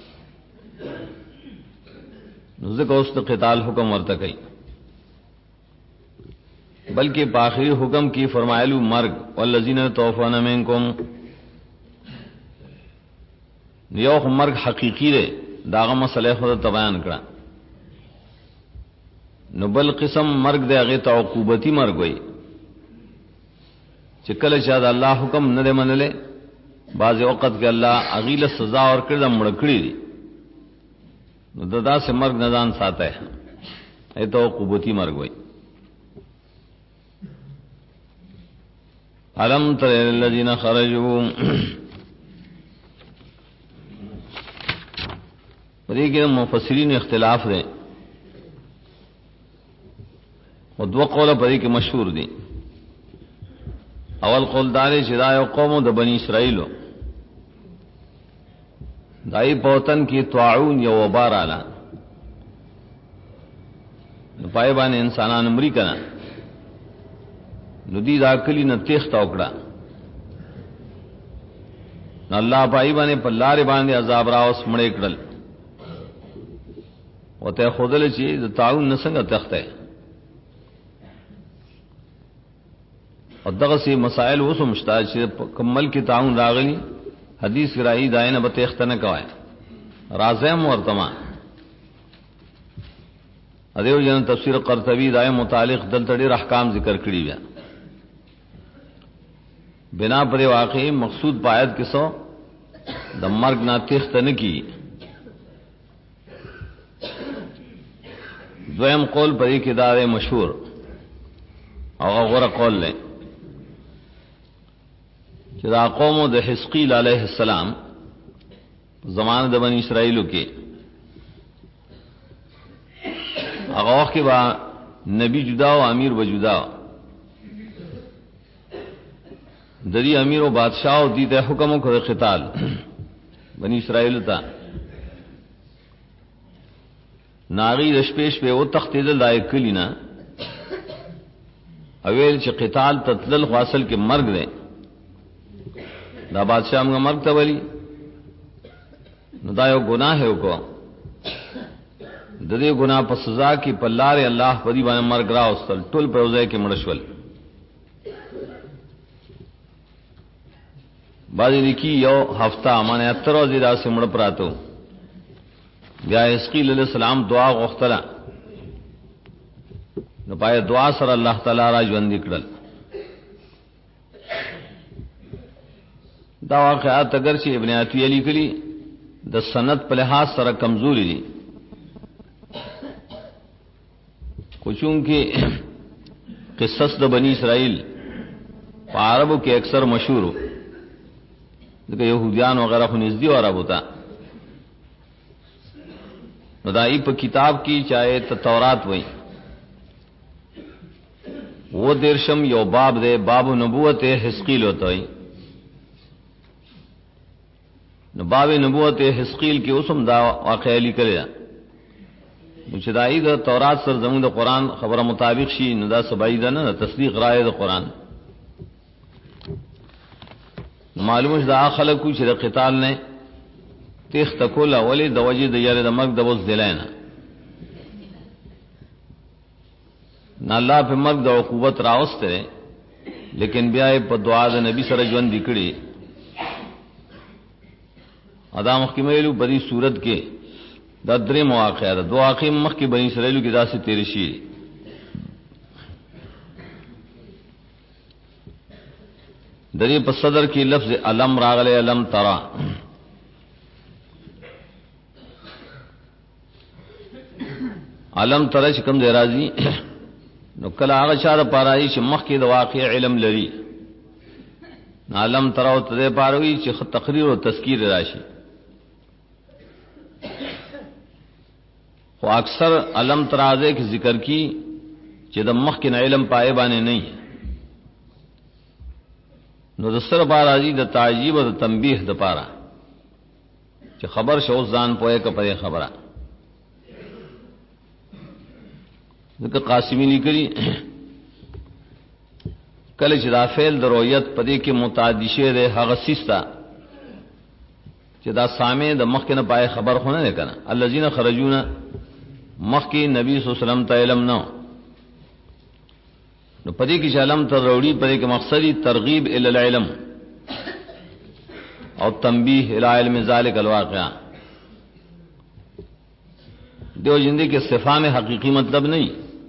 Speaker 1: نو ځکه اوس د قتال حکم ورته کوي بلکہ باخری حکم کی فرمایلو مرگ والذین توفون منکم یو مرگ حقیقی دے داغه مسئلہ خود بیان کړه نو بل قسم مرگ دے هغه ته عقوبتی مرگ وي چې کله چې الله حکم نه منله بعض وخت کې الله اغیله سزا ور کړل مړ کړی نو ددا سے مرگ نزان ساته ہے اے تو قبوتی مرگ وئی علم تر الذین خرجوا لیکن مفسرین اختلاف دیں اور دو قول پدی کے مشہور دیں اول قول دار شدای قوم د بنی اسرائیل دای پوتن کی طاعون یو وبار اعلی پای باندې انسانان مری کنا ندی دا کلی نه تیخ توکړه الله پای باندې پلار باندې عذاب راوس مړې کړل وته خودل چې د طاعون نسنګ تخته او دغه سي مسائل وسو مشتاج کمل کی تعاون راغلی حدیث رائی داینه به تختنه کوي رازم ورتما ادیو جن تفسیر قرطبی دای متعلق دلته ډیر احکام ذکر کړی بیا بنا پر واقعي مقصود پایت کسو د مرګ نه تختنه کی دویم قول پرې کې دار مشهور او غوړه قول له چې دا قوم د حزقیل علیه السلام زمانه د بنی اسرائیلو کې هغه وخت کې با نبی جدا او امیر وجودا د دې امیر او بادشاہ او دې ته حکم وکړ قتال بنی اسرائیل ته ناغي د شپې په او تختیدل دای کلینا اویل چې قتال تتلل خاصل کې مرګ دی دا بادشاہ موږ مرګ ته ولی نو دا یو ګناه ہے کو د دې ګناه په سزا کې پلار الله په دې باندې مرګ را اوستل ټول په ځای کې مړشول باندې لیکي یو هفته مانه اتر ورځې دا سمړ پراتو بیا اسقیل علیہ السلام دعا غوښتله نو پای دعا سره الله تعالی را ژوند کړل دا واقعات اگر چې ابن عطیہ لیکلي د سند په لحاظ سره کمزوري دي کوچون کې قصص د بنی اسرائیل په عربو کې اکثر مشهور دغه يهوديان وغيرها خو نږدې و عربو ته نو دای په کتاب کې چاہے ته تورات وای وہ دیرشم یو باب دے باب نبوت حزقیل ہوتا ہے نو باب نبوت حزقیل کی اسم دا واقعہ لیکل دا مجدائی دا تورات سر زمون دا قرآن خبر مطابق شی نو دا سبائی دا نا تصدیق رائے دا قرآن معلوم دا خلقو چې دا قتال نے تیخ تکولا ولی دا وجی دا یار دا مرگ دا بوز دلینا نہ اللہ پہ مرگ دا عقوبت راوست ہے لیکن بیا په دعا د نبی سره ژوند وکړي ادا مخکې ویلو په دې صورت کې دا درې مواقع ده دوه واقع مخکې بنی اسرائیل کې داسې تیر شي درې په صدر کې لفظ علم راغله علم ترى علم ترى چې کوم دی راځي نو کله هغه چاره پارای چې مخکې د واقع علم لري علم تراو ته پاروي چې تقریر او تذکیر راشي خو اکثر علم ترازه کې ذکر کی چې د مخکې علم پای باندې نه نو د سره بارازي د تعجیب او د تنبیه د پاره چې خبر شو ځان پوهه کپره خبره ذکر قاسمی لیکلی کله چې دا فعل د رؤیت پدې کې متعدی شه ده هغه سیستا چې دا سامع د مخ کې نه پای خبر خونه نه کنه الذين خرجون مخ کې نبی صلی الله علیه وسلم ته علم نو پدې کې چې علم تر وروړي پدې کې مقصدی ترغیب ال العلم او تنبیه ال علم ذلک الواقع دیو جندے کے استفہام حقیقی مطلب نہیں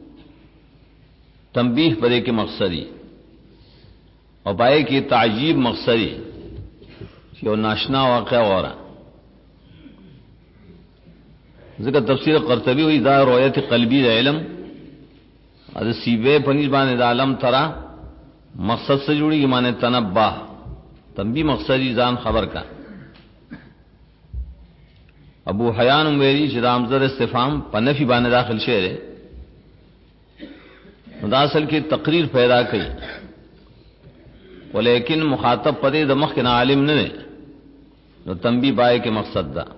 Speaker 1: تنبیہ پدے کے مقصدی اور پائے کی تعجیب مقصدی جو ناشنا واقعہ ہو رہا ذکر تفسیر قرطبی ہوئی دا رؤیت قلبی دا علم از سیبے پنیز بانے دا علم ترا مقصد سے جوڑی گی مانے تنبہ تنبی مقصدی زان خبر کا ابو حیان میری شرامزر استفام پنفی بانے داخل شعر ہے مداصل کی تقریر پیدا کی ولیکن مخاطب پدے دمخ کے نا عالم نے نو تنبی بائے کے مقصد دا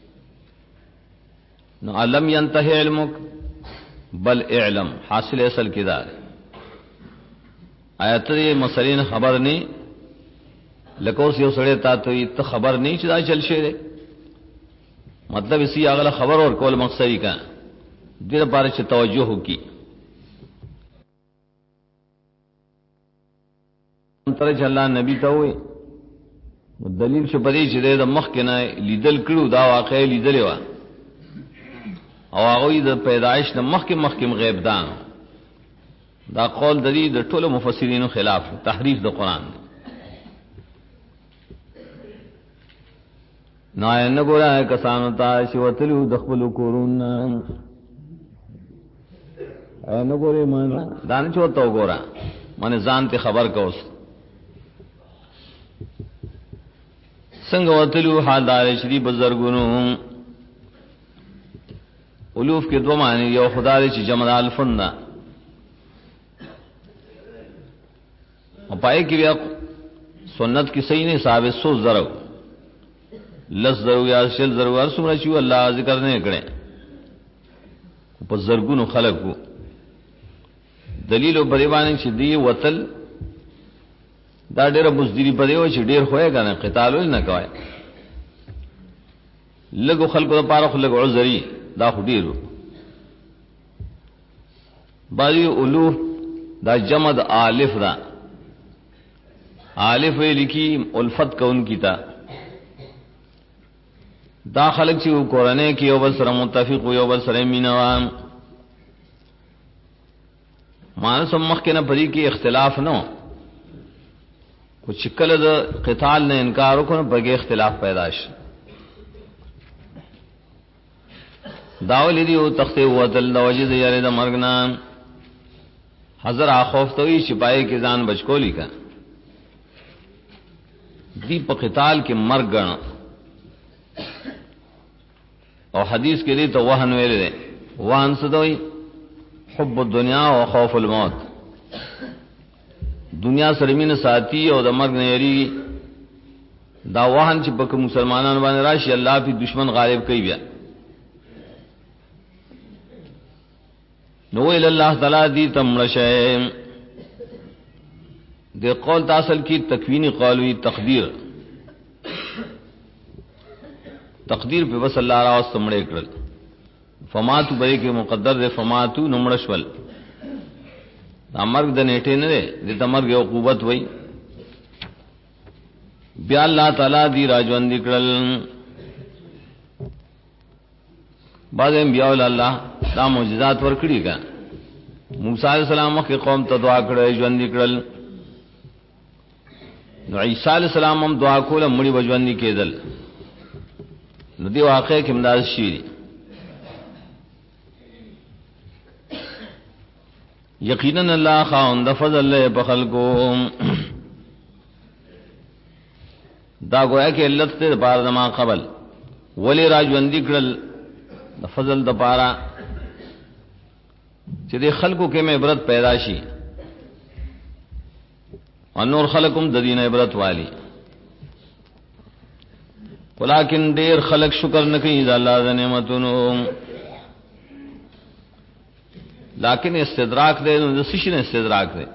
Speaker 1: نو علم ینتہی علمک بل اعلم حاصل اصل کی دار آیت یہ مسئلین خبر نہیں لکو سی سڑے تا تو یہ خبر نہیں چدا چل شیرے مطلب اسی اگلا خبر اور کول مقصدی کا دیر بارے سے توجہ کی تر اللہ نبی ته وي دلیل شو پدې چې د مخ کې نه لیدل کړو دا واقع لیدل و او هغه د پیدایش د مخ کې غیب دان دا قول د دې د ټولو مفسرینو خلاف تحریف د قران نه ګورای کسانو ته چې وتلو د خپل کورون نه ګورې مان دان چوتو ګورا مانه ځان ته خبر کوس څنګه وتلو حال دار شری بزرګونو الوف کې دوه معنی یو خدای چې جمع الفن او پای کې بیا سنت کی صحیح نه ثابت سو زرو لس زرو یا شل زرو هر څومره چې الله ذکر نه کړي په زرګونو خلقو دلیل او بریوان چې دی وتل دا ډېر بزدلی پدې و چې ډېر خوې کنه قتال نه کوي لګو خلکو لپاره خلک عذري دا خو ډېرو باقي الوف دا جمع د الف دا الف لیکي الفت کون کیتا دا خلک چې قرآن کې یو بل سره متفق یو بل سره مینوان مانس مخ کې نه پدې کې اختلاف نه کچھ کل دا قتال نے انکار کو بگے اختلاف پیداش داولی دیو تختے ہوا دل دا وجد یاری دا مرگنا حضر آخوف توی شپائی کی زان بچکولی کا دی پا قتال کے مرگ گنا اور حدیث کے دی تو وہن ویلے دے وہن سدوئی حب الدنیا و خوف الموت دنیا سره مینه ساتي او د مرګ نه یری دا وهن چې پک مسلمانانو باندې راشي الله په دشمن غالب کوي بیا نو الا الله تعالی دی تمرشه د قول اصل کی تکوینی قولوی تقدیر په بس الله را واستمړې کړل فماتو بری کې مقدر ده فماتو نمړشول دا مرگ د نیټه نه ده د مرگ یو قوت وای بیا الله تعالی دی راجوان نکړل بعد بیا الله دا معجزات ورکړي کا موسی علیہ السلام کې قوم ته دعا کړې ژوند نکړل نو عیسی علیہ السلام هم دعا کوله مړي وژوند نکېدل نو دی واقع کې امداد شي یقینا اللہ خواند فضل لے بخل کو دا گویا کہ علت تے پار دما قبل ولی راجوندی کړل د فضل د پارا چې د خلکو کې مې عبرت پیدا شي او نور خلقم د دین عبرت والی ولکن ډیر خلق شکر نه کوي د الله د نعمتونو لیکن استدراک دے نو سشن استدراک دے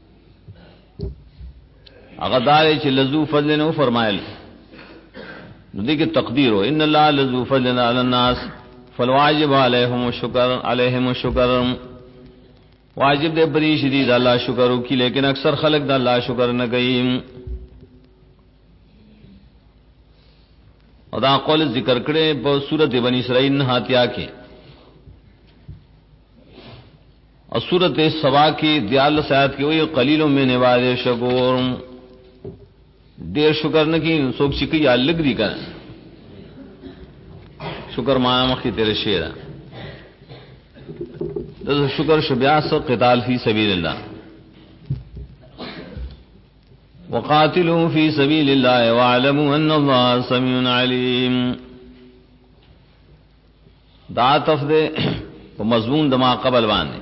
Speaker 1: اغدار چ لذو فضل نو فرمائل نو دیکھ تقدیر ہو ان اللہ لذو فضل علی الناس فالواجب علیہم الشکر واجب دے بری شدید اللہ شکر کی لیکن اکثر خلق دا اللہ شکر نہ گئی ادا قول ذکر کرے سورۃ بنی اسرائیل ہاتیا کے اور سورت سبا کی دیال سیاد کی وہی قلیل من عباد شکور دیر شکر نہ کی سوک چکی یا لگ دی کر شکر معنا مخی تیر شیرہ دس شکر شبیاس قتال فی سبیل اللہ وقاتلوا فی سبیل اللہ واعلموا ان اللہ سمیع علیم دا عطف دے مضمون دما قبل باندے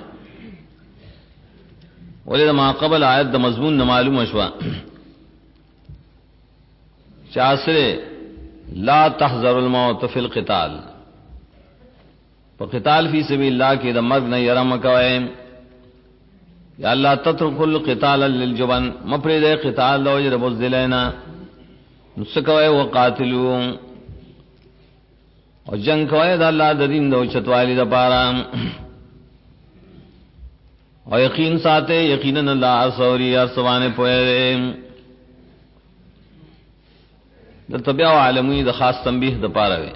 Speaker 1: ولی دما قبل آیت دا مضمون نہ معلوم اشوا چاسرے لا تحذر الموت فی القتال قتال فی سبیل اللہ کی دا مرگ نہ یرم کوئے یا اللہ تترک القتال للجبن مپرد قتال دو جرب الزلینا نسکوئے وقاتلو اور جنگ کوئے دا اللہ دا دین دو چتوالی دا پارا اور یقین ساتے یقیناً اللہ عرصوری عرصوانے پوئے دا طبیع و عالمی دا خاص تنبیح دا پارا گئے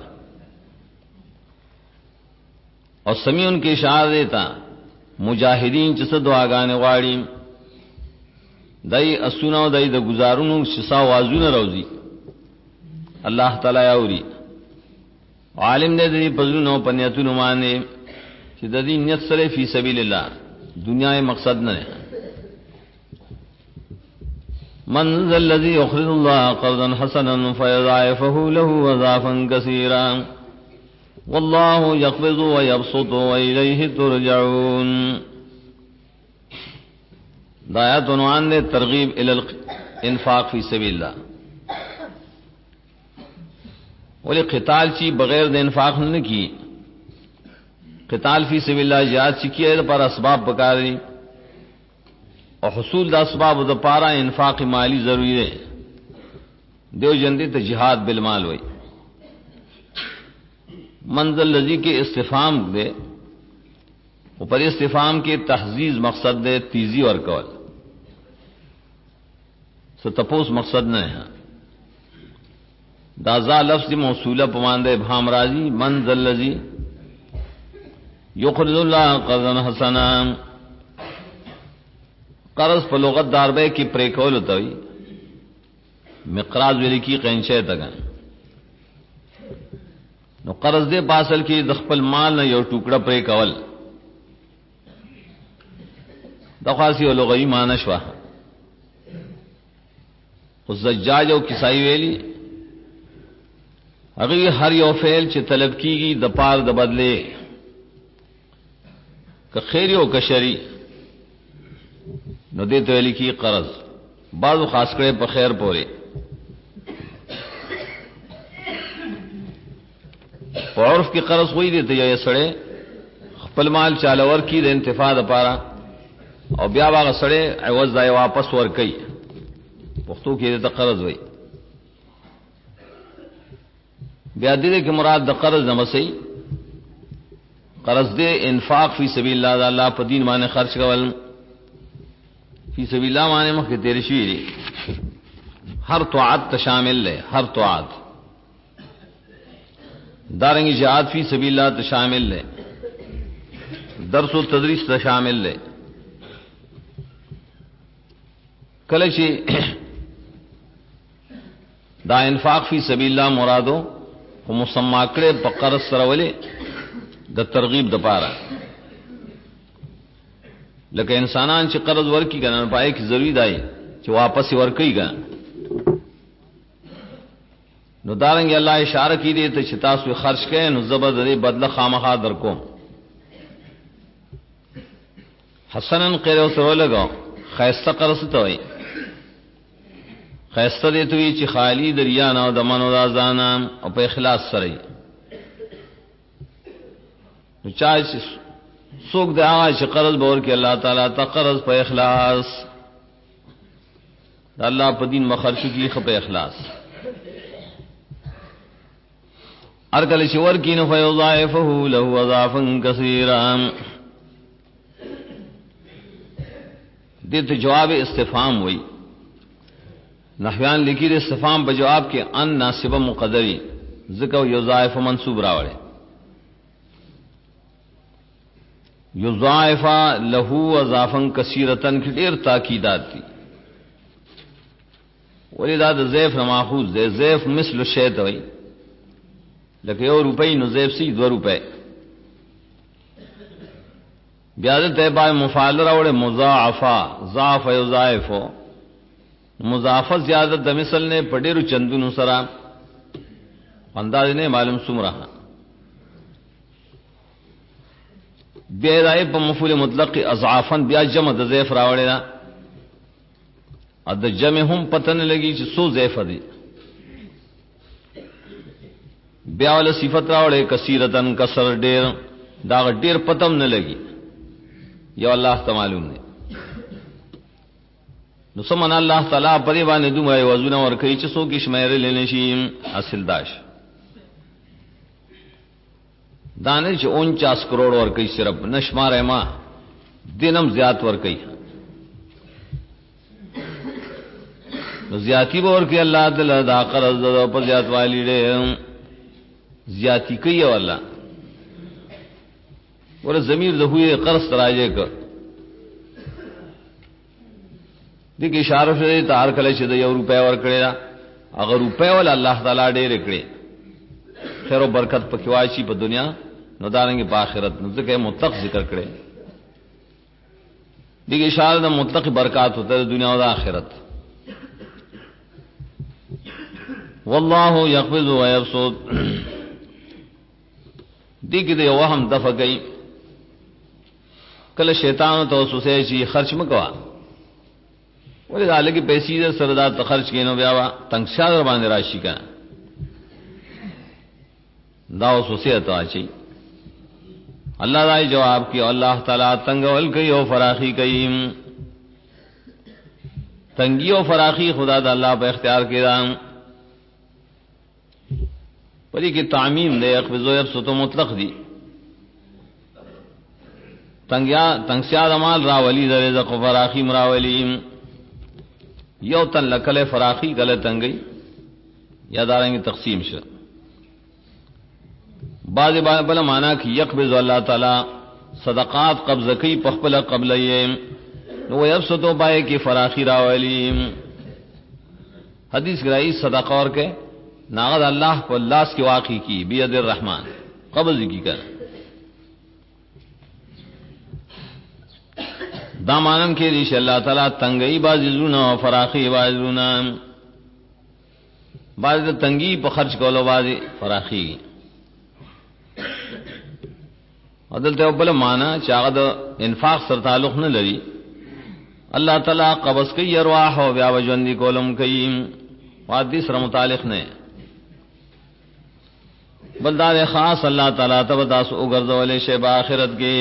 Speaker 1: اور سمیون کی اشارہ دیتا مجاہدین چس دعاگانے غاڑی دائی اسونا دائی دا گزارونو شسا وازون روزی اللہ تعالی اوری عالم دے دی پزنو پنیتونو مانے چی دا دی نیت سرے فی سبیل اللہ دنیا مقصد نہ من ذا الذی یقرض اللہ قرضا حسنا فیضاعفه له اضعافا کثیرا واللہ یقبض ویبسط وإلیہ ترجعون دایات عنوان دے ترغیب الی الانفاق فی سبیل اللہ ولی قتال چی بغیر دے انفاق نہ کی قتال فی سبیل اللہ جہاد چی کیا پر اسباب بکاری اور حصول دا اسباب دا پارا انفاق مالی ضروری ہے دیو جندی تا جہاد بالمال ہوئی منزل لذی کے استفہام دے اوپر استفہام کے تحزیز مقصد دے تیزی اور کول ستپوس مقصد نہ ہے دازا لفظ موصولہ پماندے ابہام راضی منزل لذی یقرض اللہ قرضا حسنا قرض پر لغت داربے کی پریکول ہوتا ہوئی مقراض ویلی کی قینچے تگا نو قرض دے پاسل کی دخپل مال نہ یو ٹکڑا پریکول دخواسی و لغوی مانشوا اس زجاج و کسائی ویلی اگر ہر یو فعل چ طلب کی گی دپار د بدلے کہ خیری و کشری نو دے تو علی کی قرض بعض خاص کرے پر خیر پورے عرف کی قرض ہوئی دیتے یہ سڑے خپل مال چالور کی دے انتفاع پارا اور بیا باغ سڑے عوض دائے واپس ور کئی پختو کی دیتا قرض ہوئی بیا دے کہ مراد دا قرض نمسی قرض دے انفاق فی سبیل اللہ دا اللہ پا دین مانے خرچ کول فی سبیل اللہ مانے مخی تیری شویری ہر طاعت تشامل لے ہر طاعت دارنگی جہاد فی سبیل اللہ تشامل لے درس و تدریس تشامل لے کلچی دا انفاق فی سبیل اللہ مرادو کو مسماکڑے پا قرض سرولے دا ترغیب دا پارا لیکن انسانان چی قرض ورکی گا نا پائے کی ضروری دائی چی واپس ورکی گا نو دارنگی اللہ اشارہ کی دیتا چی تاسوی خرچ کئے نو زبردری بدل خامخا در کو حسنن قیرے سرو لگا خیستہ قرض توئی خیستہ دیتوی چی خالی دریانا و دمن و دازانا او پا اخلاص سرئی چاہے سوک دے آغا چی قرض بور کے اللہ تعالیٰ تا قرض پا اخلاص دا اللہ پا دین مخرچو کی خپ اخلاص ارکل چی ورکین فیضائفہو لہو اضافا کثیرا دیت جواب استفہام ہوئی نحویان لکی دے استفہام پا جواب کے ان ناسبہ مقدری ذکر یضائف منصوب راوڑے یضاعف لہو اضافا کثیرتن کی دیر تاکیدات تھی ولی دا زیف نماخوز دے زیف مثل شیط ہوئی لکه یو روپۍ نو ضعف سی 2 روپۍ. بیا دلته با مفعل راوړې مضاعفه ضعف یضاعف مضاعفه زیادت د مثل نه پډېرو چندونو سره انداز نه معلوم سمره. بیا دای په مفعول مطلق اضعافا بیا جمع د ضعف راوړې دا ا د جمع هم پتن لګي چې سو ضعف دي. بیا ول صفت راوړې کثیرتن کسر ډېر دا ډېر پتم نه لګي یو الله تعالی معلوم نه. نو سمن الله تعالی پرې باندې دوه وزونه ور کوي چې څوک شمیر لنی شي حاصل داش دانه چې 49 کروڑ ور کوي صرف نشمار ما دینم زیات ور کوي نو زیاتی ور کوي الله تعالی دا قرض په زیات والی له زیاتی کوي والله ور ضمیر د هوی قرض راځي ک دغه اشاره شوی ته هر کله چې د 1 روپیا ور کړی دا اگر روپیا ول الله تعالی ډېر کړی خیر او برکت پکې واشي په دنیا نو دارنګ په آخرت نو ځکه مطلق ذکر کړي دغه اشاره د مطلق برکات ہوتا ہے دنیا او آخرت. والله يقبض ويبسط دغه د وهم دفع گئی کله شیطان ته وسوسه شي خرچ مکوا ولې دا لګي پیسې سره دا خرچ کینو بیا تنگشا در باندې راشي کا دا وسوسه ته اچي اللہ دائی جواب کی اللہ تعالیٰ تنگول کئی او فراخی کئی تنگی او فراخی خدا دا اللہ پہ اختیار کی دام پری کی تعمیم دے اقبض و یبسط مطلق دی تنگسیاد مال راولی در رزق و فراخی مراولی یو تن لکل فراخی کل تنگی یا دارنگی تقسیم شد بعض بلا مانا کی یقبض اللہ تعالی صدقات قبض کی پخپل قبل نو یبسطو پائے کی فراخی راولی حدیث گرائی صدقہ اور کے ناغد اللہ پر لاس کی واقعی کی بید الرحمن قبض کی کر دامانن کے ریش اللہ تعالی تنگئی بازیزونا و فراخی بازیزونا بعض تنگی پا خرچ کولو بازی فراخی عدلته بل معنا چې هغه د انفاق سره تعلق نه لري الله تعالی قبض کوي ارواح او بیا وجوندي کولم کوي وادي سره متعلق نه بلدار خاص الله تعالی تبداس وګرځولې شی په آخرت کې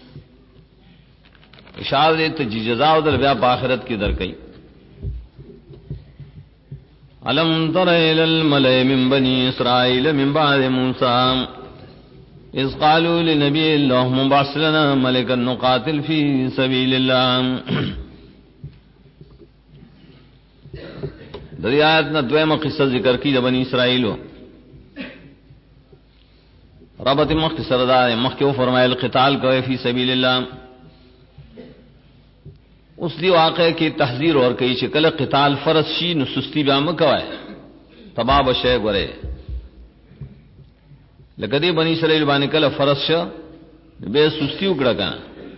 Speaker 1: اشاره ته جزاء او در بیا په آخرت کې درکې. الم تر الى الملئ من بني اسرائيل من بعد موسى اذ قالوا لنبي اللهم ابعث لنا ملكا نقاتل في سبيل الله. دغه آیت نه دویمه قصه ذکر کی د بنی اسرائیل ربط مختصر دا مخکې فرمایل قتال کوي فی سبیل الله. اس دی واقع کی تحذیر اور کئی چې کله قتال فرض شي نو سستی بیا مکوای تبا بشی غره لکه دی بنی اسرائیل باندې کله فرض شه به سستی وکړه کنه.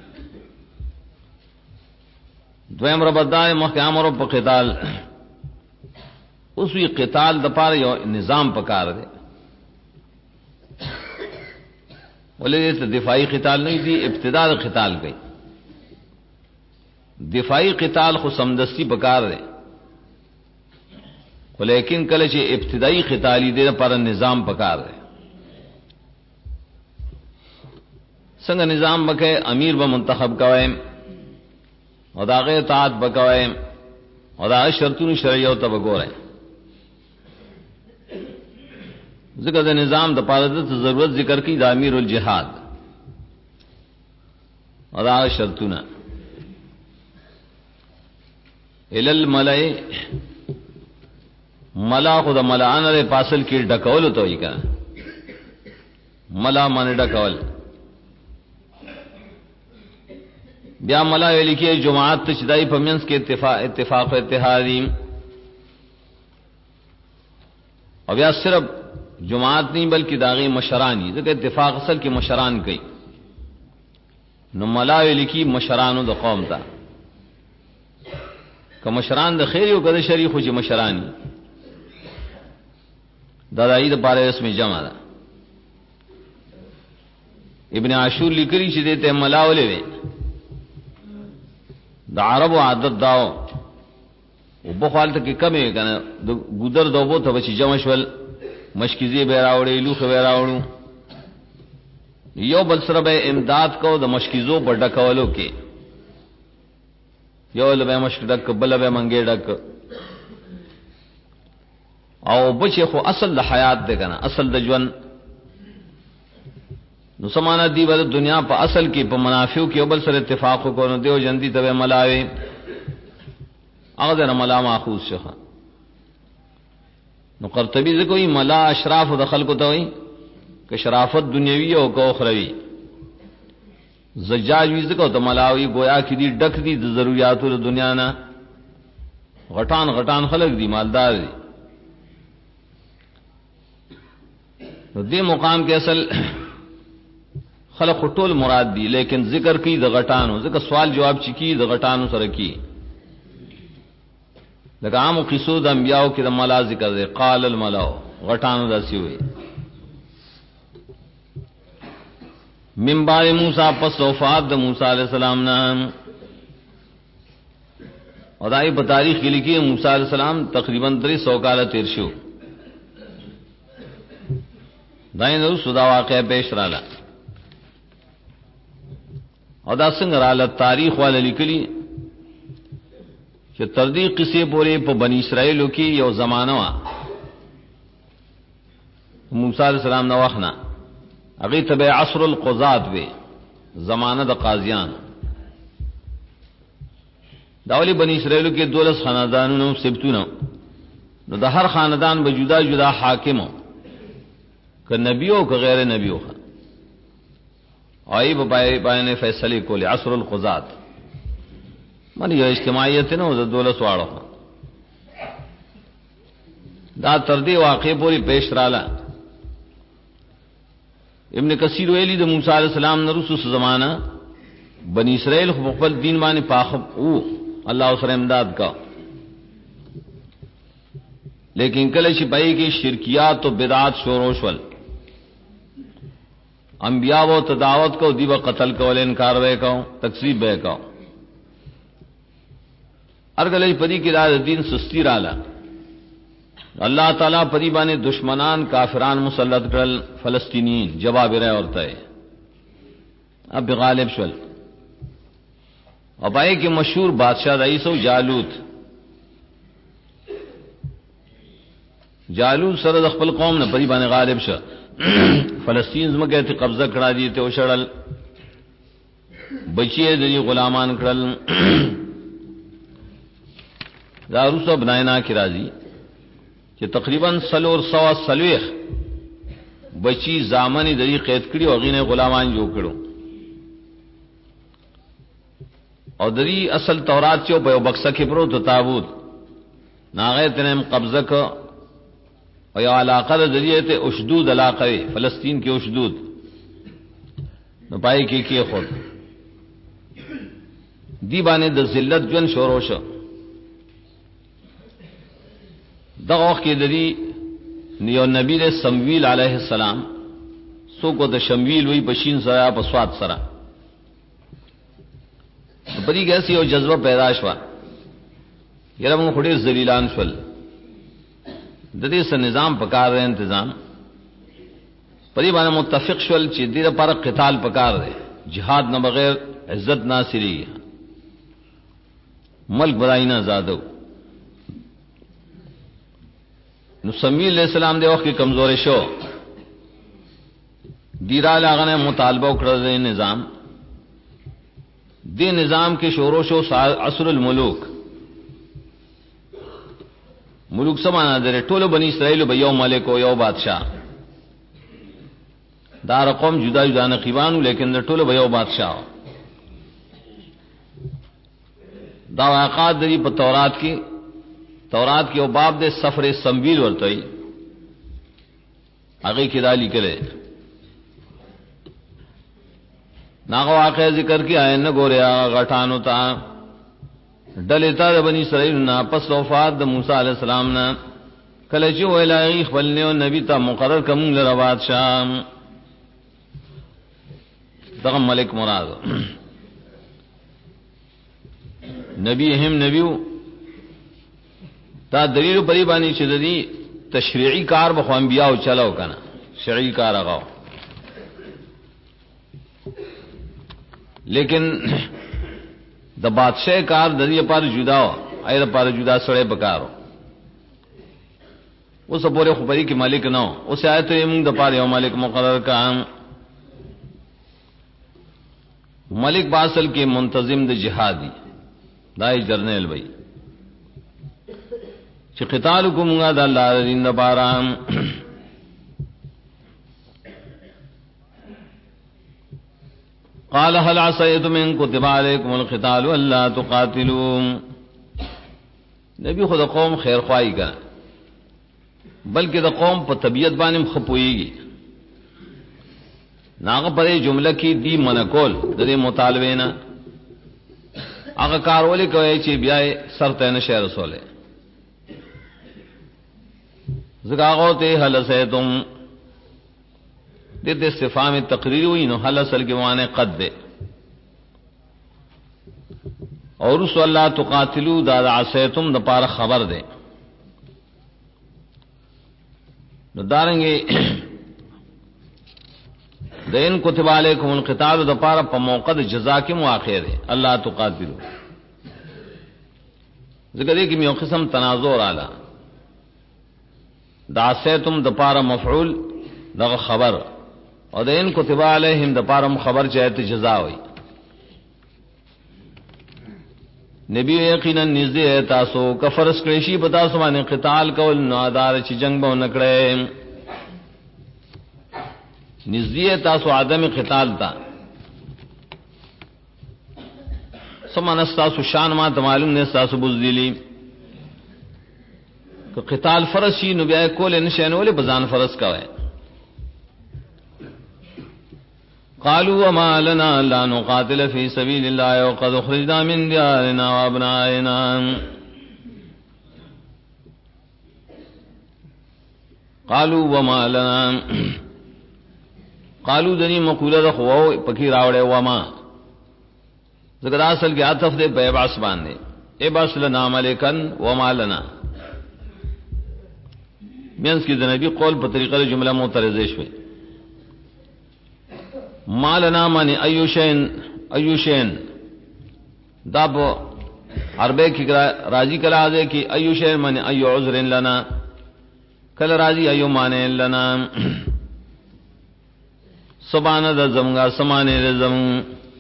Speaker 1: دویم ربط دا مخکې امر په قتال اوس وی قتال د پاره یو نظام پکار دی ولې ته دفاعي قتال نه دی ابتداء قتال کوي دفاعی قتال خو سمدستی پکار دے لیکن کله چې ابتدائی قتالی دے پر نظام پکار دے. څنګه نظام بکے امیر به منتخب کوي او داغه اطاعت بکوي او دا شرطونه شرعیه او تبګوره ذکر د نظام د پاره د ضرورت ذکر کی د امیر الجهاد او دا شرطونه الل ملائ ملا خود ملان له پاسل کې ډکول ته وی کنه ملا باندې ډکول بیا ملا ویل کې جماعت ته چدای په منځ کې اتفاق اتحادی او بیا صرف جماعت نہیں بلکہ داغی مشرانی ذکر اتفاق اصل کی مشران کئی نو ملاوی لکی مشرانو د قوم تا که مشران د خیر او کده شری خو چې مشرانی دا دای د پاره اسم جمع ده ابن عاشور لیکلی چې دته ملاولې وي د عربو عادت داو او بخالته کې کمې کنه د ګودر دوبو ته چې جمع شول مشکیزی به راوړې لوخه به راوړو یو بل سره به امداد کو د مشکیزو په ډکولو کې یو له به مشک ډک بل به منګې ډک او بچي خو اصل د حیات ده کنه اصل د ژوند نو سمانا دی ول دنیا په اصل کې په منافعو کې بل سره اتفاق کو نو دیو جندي ته ملاوي هغه د ملا ماخوذ شخه نو قرطبی ذکوئی ملا اشراف د خلق ته وي که شرافت دنیوی او کو اخروی زجاج وی ذکو ته ملاوی گویا کی دی ډک دی د ضرورتو د دنیا نه غټان غټان خلق دی مالدار دی نو دې مقام کې اصل خلق ټول مراد دی لیکن ذکر کی د غټانو ذکر سوال جواب چکی د غټانو سره کی لکه عام قصو د انبیاء کې د ملا ذکر دی قال الملأ غټانو داسي وي من بعد موسی پس وفات د موسی علیہ السلام نه اور دای په تاریخ کې لیکي موسی علیہ السلام تقریبا 300 کال تیر شو دای نو سودا واقع پیش رااله او دا څنګه رااله تاریخ والا لیکلي چې تر دې قصې پورې په بنی اسرائیل کې یو زمانہ وا موسی علیہ السلام نو وخت نه هغه تبع عصر القضات وی زمانہ د قاضیان داولی بنی اسرائیل کې 12 خاندانونو سبتونه نو د هر خاندان به جدا جدا حاکمو که نبیو که غیر نبیو آئی باندې فیصله کولی عصر القضات من یو اجتماعیت نه د 12 واړو دا تر دې واقع پوری پیش رااله ابن کثیر ویلی د موسی علیہ السلام نرسو زمانہ بنی اسرائیل خپل دین باندې پاخب او الله سره امداد کا لیکن کله چې پای کې شرکیات او بدعات شروع شول انبیاء و تدعوت کو دیو قتل کول انکار وکاو تکذیب وکاو ارګلې پدی کې دا دین سستی رااله اللہ تعالیٰ پری بانے دشمنان کافران مسلط کړل فلسطینین جواب رہے ورته اب غالب شول ابای کے مشہور بادشاہ رئیس و جالوت سره د خپل قوم نه پری بانے غالب شه فلسطین زمکه ته قبضه کړه دي ته وشړل بچی د غلامان کړل دا روسو بناینا کی راضی چې تقریبا 300 بچی زامن دری قید کړي او غینه غلامان جوړ کړو او دری اصل تورات چې په بکسه کې پروت تابوت ناغه تنم قبضه کو او یو علاقه د ذریعہ ته اشدود علاقه فلسطین کې اشدود نو پای کې خود دی باندې د ذلت جن شروع شو دغه وخت کې د دې یو نبی له سمویل علیه السلام سو کو د شمویل وی بشین سره په سواد سره په دې کې یو جذبه پیدا شو یره موږ خوري ذلیلان شول د دې سره نظام پکار دی تنظیم په دې باندې متفق شول چې دې لپاره قتال پکار دی jihad نه بغیر عزت ناصری ملک بداینا آزادو نو سمیع علیہ السلام دے وقت کی کمزور شو دیرا لاغنے مطالبہ کړل دے نظام دے نظام کے شورو شو عصر الملوک ملوک سمانا دے ټولو بنی اسرائیل به یو ملک او یو بادشاہ دا رقم جدا جدا نقیبانو لیکن دے ټولو به یو بادشاہ دا واقعات دی په تورات کی او باب دے سفر سمویل ورته هغه کې دالی کړي ناغه واقع ذکر کی آئے نہ گوریا غټانو تا ډلتا د بنی اسرائیل نا پس وفات د موسی علی السلام نا کله چې ویلای خپل نو نبی ته مقرر کوم لره بادشاہ دغه ملک مراد نبی هم نبیو تا دلیل پری باندې چې د دې تشریعی کار به انبیاء او چلاو کنه شرعی کار هغه لیکن د بادشاہ کار د دې پر جدا او اې پر جدا سره بکارو اوس پورې خبري کې مالک نو اوس آیت یې موږ د پاره یو مالک مقرر کړم ملک باصل کے منتظم د جہادی دای جرنیل بھائی چې قتال کومه د الله دین د باران قال هل عصيتم ان كتب عليكم القتال الا تقاتلوا نبی خود قوم خیر خواہی کا بلکہ د قوم په طبیعت باندې خپويږي ناغه پرې جمله کې دی منکول د دې مطالبه نه هغه کارولې کوي چې بیا سرته نشه رسوله زګاغو ته هل سیتم د استفهام تقریر وي نو هل اصل کې معنی قد ده اور رسول الله تقاتلوا دا عصیتم د پاره خبر ده نو دارنګي دین کتب علیکم القتال د پاره په موقع د جزا کې مؤخر ده الله تقاتلوا ذکر دې کې یو قسم تنازع رااله دا عصیتم د پاره مفعول دغه خبر او دین کتب علیہم د پاره خبر چاہتے جزا وي نبی یقینا نزدې تاسو کفرس کړی شي په تاسو باندې قتال کول نو ادار چې جنگ به نکړي نزدې تاسو عدم قتال تا سمانه تاسو شان ما ته معلوم نه تاسو بوزدلی که قتال فرض شي نو بیا کول نشه نه ولې بزان فرض کوي قالوا وما لنا لا نقاتل في سبيل الله وقد خرجنا من ديارنا وابنائنا قالوا وما لنا قالوا دني مقوله ده خو پکې راوړې وما ذکر اصل کې عطف دې په باس باندې ای باس لنا ملکن وما لنا مینس کې د نبی قول په طریقه جمله معترضه شوه مالنا من ایوشین دا په عربی کې راضی کلا ده کې ایوشین من ایو عذر لنا کله راضی ایو معنی لنا سبحان ذا زمغا سمانه رزم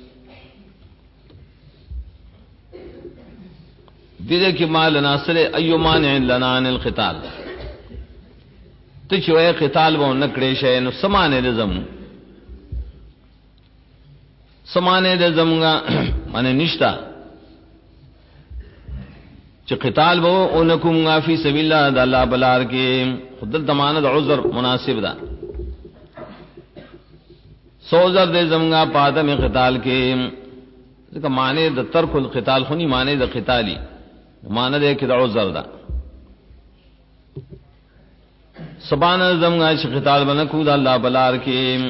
Speaker 1: دې کې مالنا سره ایو معنی لنا عن القتال ته چې وای قتال و نکړې شي نو سمانه رزم سمانه د زمغا معنی نشتا چې قتال وو انکم فی سبیل الله د الله بلار کې خدل ضمانت عذر مناسب ده سوزر د زمغا پادم قتال کې ځکه معنی د ترک القتال خونی معنی د قتالی معنی د کې د عذر ده سبحان زمغا چې قتال بنکو د الله بلار کې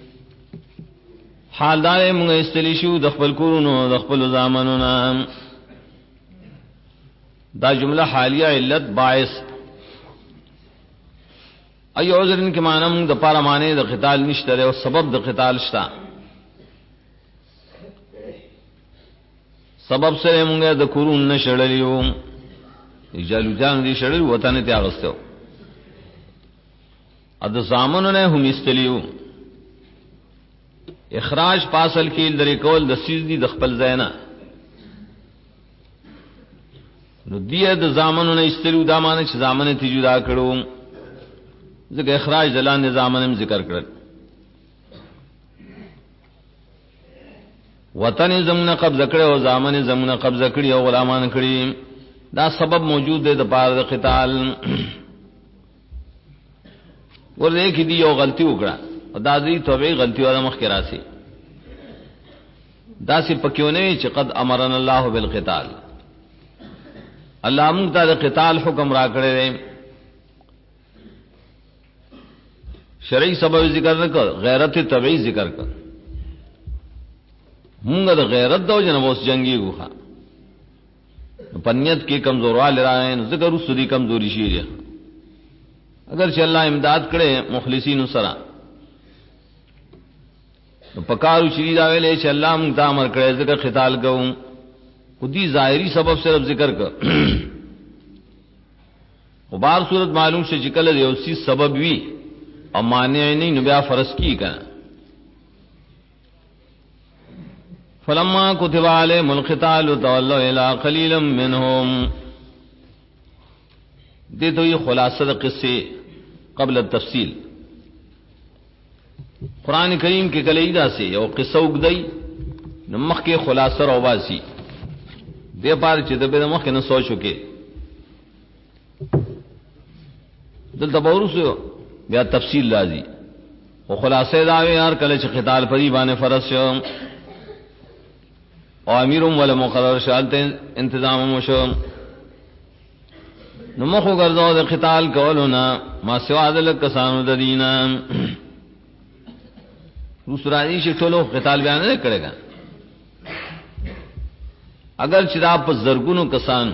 Speaker 1: حال دار موږ استلی شو د خپل کورونو د خپل زامنونو دا جمله حالیه علت باعث ای عذرن کې معنی موږ د پاره معنی د قتال نشته او سبب د قتال شته سبب سره موږ د کورون نشړلیو اجالو جان دي شړل وطن ته اغستو ا د زامنونو نه هم استلیو اخراج پاسل کې لري کول د سیزدي د خپل زینا نو دیه د زامنونو نه استلو د معنی چې زامنه ته جدا کړو ځکه اخراج دلان نظامنم ذکر کړل وطن زمونه قبضه کړي او زامنه زمونه قبضه کړي او غلامان کړي دا سبب موجود دی د پاره د قتال ورته کې دی یو غلطي وکړه او دا دې توبې غلطي ولا مخ کې راسي دا سي پکيونه چې قد امرنا الله بالقتال الله موږ ته د قتال حکم را کړی دی شرعي سبب ذکر نه کړ غیرت طبيعي ذکر کړ موږ د غیرت د وجنه اوس جنگي غوخه پنیت کې کمزورواله راځي ذکر وسدي کمزوري شي اگر چې الله امداد کړي مخلصین سره نو پکارو چې دا ویلې چې الله موږ ته امر کړی ځکه قتال کوو خو دې ظاهري سبب صرف ذکر کړ او بار صورت معلوم شي چې کله یو سی سبب وی او مانع نه نو بیا فرض کی کړه فلما كتب عليهم القتال تولوا الى قليل منهم دې دوی خلاصه د قصه قبل التفصيل قران کریم کې کله ایدا سي او قصه وګدای نو مخ کې خلاصه راواسي دې پاره چې د به مخ نه سوچو کې دلته باورسو بیا تفصیل لازم او خلاصه دا وی هر کله چې قتال پری باندې فرض شو او امیرم ولا مقرر شالته انتظام وشو نو مخو ګرځاو د قتال کولونه ما سوا د کسانو د دینه روسرانی شي ټولو قتال بیان نه کړيګا اگر چې دا په زرګونو کسان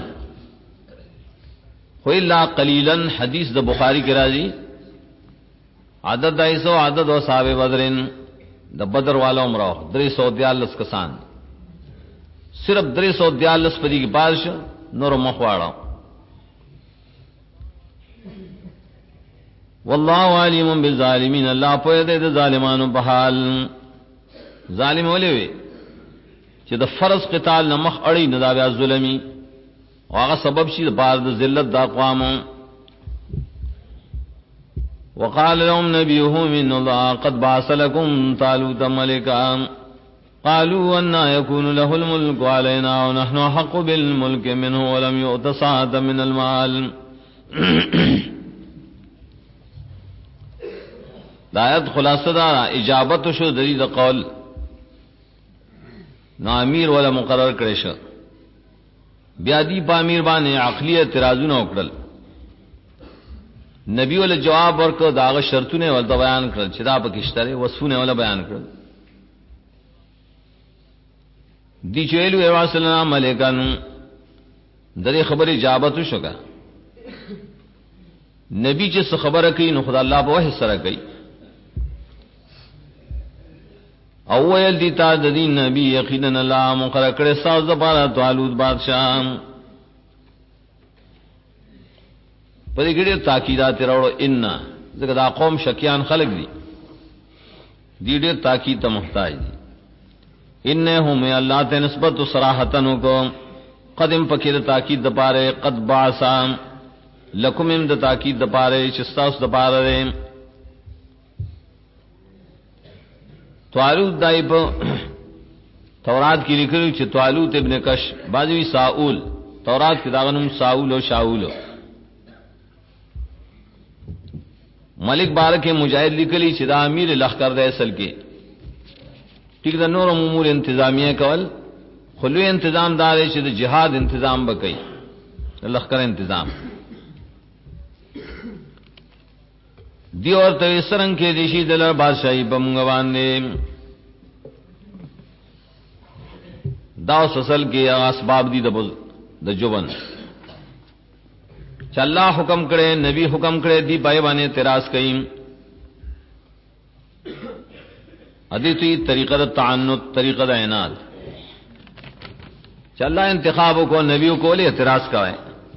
Speaker 1: خو الا قليلا حدیث د بخاری کې راځي عدد 200 عدد او صحابه بدرین د بدر والا عمره 342 کسان صرف 342 پدې کې بارش نور مخواړه والله علیم بالظالمین الله په دې د ظالمانو په حال ظالم ولوي چې د فرض قتال نه مخ اړي نه دا بیا ظلمي او هغه سبب شي د بار د ذلت د اقوام وقال لهم نبيهم ان الله قد بعث لكم طالوت ملكا قالوا ان يكون له الملك علينا ونحن حق بالملك منه ولم يؤت سعة من المال دا آیت خلاصه دا اجابت شو د دې د قول نو امیر ولا مقرر کړی شو بیا دی په امیر باندې عقلی اعتراضونه وکړل نبی ول جواب ورکړ داغه شرطونه ول بیان کړل چې دا پکشتره وصفونه ول بیان کړل دی چویلو ایوا سلام ملکان دغه خبره اجابت وشوګه نبی چې خبره کوي نو خدای الله په وحی سره کوي او ویل دی تا د دین نبی یقینا الله مقرر کړي ساز د پاره طالوت بادشاہ په دې کې تاکیدات راوړو ان ځکه دا قوم شکیان خلق دي ډېر تاکید ته محتاج دي انهم الله ته نسبت صراحتن کو قدم پکې د تاکید د پاره قد باسا لکم من د تاکید د پاره چې تاسو د پاره طالوت دای په تورات کې لیکلو چې طالوت ابن کش بعضوی ساؤل تورات کې دا غنوم ساؤل او شاؤل ملک بارکه مجاهد لیکلی چې دا امیر لخر د اصل کې ټیک دا نور امور انتظامیه کول خلوی انتظام دار چې د جهاد انتظام وکړي لخر انتظام دی ورته سرنګ کې دیشي دل بادشاہي بمغه باندې دا اصل کې اسباب دي د جوبن چې الله حکم کړي نبی حکم کړي دی پای باندې اعتراض کړي ادیتی طریقه د تعنت طریقه د عناد چې الله انتخاب کو نبی کو له اعتراض کوي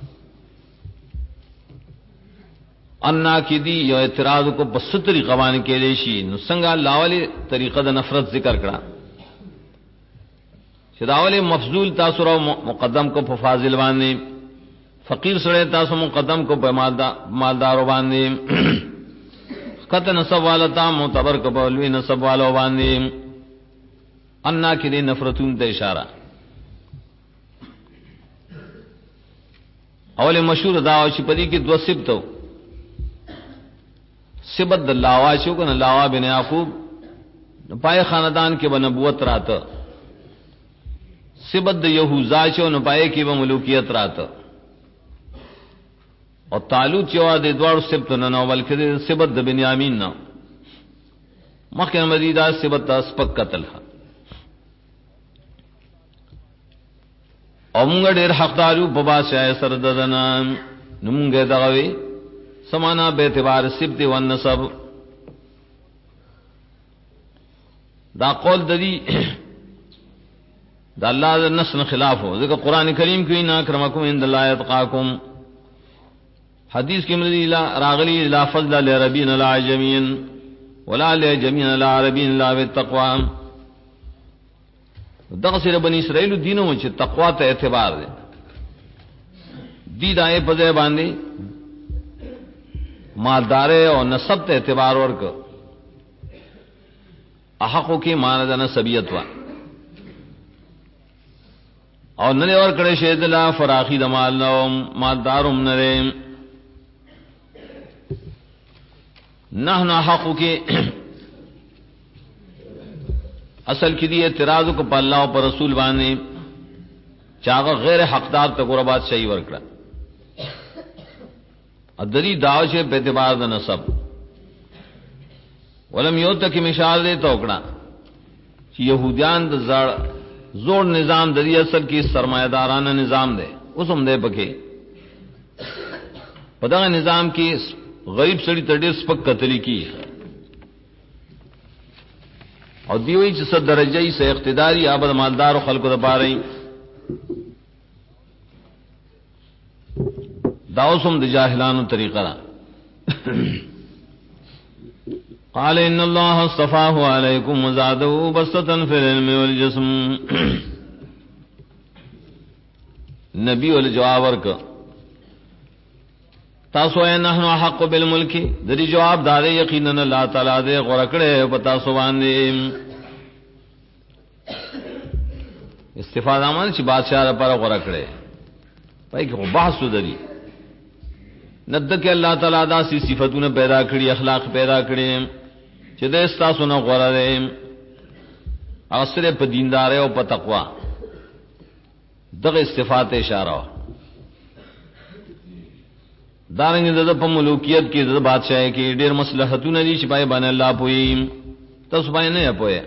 Speaker 1: انا کی دی یو اعتراض کو بس طریقه باندې کېدې شي نو څنګه الله والی طریقه د نفرت ذکر کړه چې دا والی مفضول تاسو را مقدم کو په فاضل باندې فقیر سره تاسو مقدم کو په مالدار باندې کته نسب والا تا معتبر کو په لوی نسب والا باندې انا کی دی نفرتون ته اشاره اول مشهور دا چې پدې کې دو صفتو سبت د لاوا شو کنه لاوا بن یعقوب پای خاندان کې به نبوت راته سبت د یهوذا شو نو پای کې به ملوکیت راته او طالوت چې وا د دوړ سبت نه اول کې سبت د بنیامین نه مخکې مزیدا سبت تاس پک قتل او موږ ډېر حقدارو په بادشاہ سره ددن نمګه دغوي سمانا به اعتبار سبت و نسب دا قول ددی دا الله د نسل خلاف ہو ځکه قران کریم کې ان اکرمکم عند الله اتقاکم حدیث کې مری راغلی لا فضل لربین العجمین ولا لجميع العربین لا بالتقوى دغه سره بنی اسرائیل دینو چې تقوا ته اعتبار دي دی دای په ځای باندې مالدار او نسب ته اعتبار ورک احقو کې مان د نسبیت وا او نه ور کړه شه د لا فراخي د مال نو مالدارم نه نحن حقو کې اصل کې دی اعتراض کو په الله او پر رسول باندې چاغه غیر حقدار ته قربات شي ورکړه ادری داو شه په اعتبار د نسب ولم یو تک مثال دے توکڑا چې يهوديان د زوړ نظام د دې اصل کې سرمایدارانه نظام دی اوس هم دی پکې په دغه نظام کې غریب سړي ته ډېر سپک قتل کی او دی وی چې څه درجه یې سه اقتداري آباد مالدار خلکو ته پاره دا اوسم د جاهلانو طریقه ده قال ان الله اصطفاه عليكم وزاده بسطا في العلم والجسم نبی ول جواب ورک تاسو یې نحنو حق بالملک د دې جواب دار یقینا الله تعالی دې غورکړې په تاسو باندې استفاده مان چې بادشاہ لپاره غورکړې پای کې بحث ودري ند کې الله تعالی داسې صفاتونه پیدا کړې اخلاق پیدا کړې چې د تاسو نه غوړه اصله په دیندار او په تقوا دغه صفات اشاره دارنګ د په ملوکیت کې د بادشاہ کې ډېر مصلحتونه دي چې پای باندې الله پوي تاسو باندې نه پوي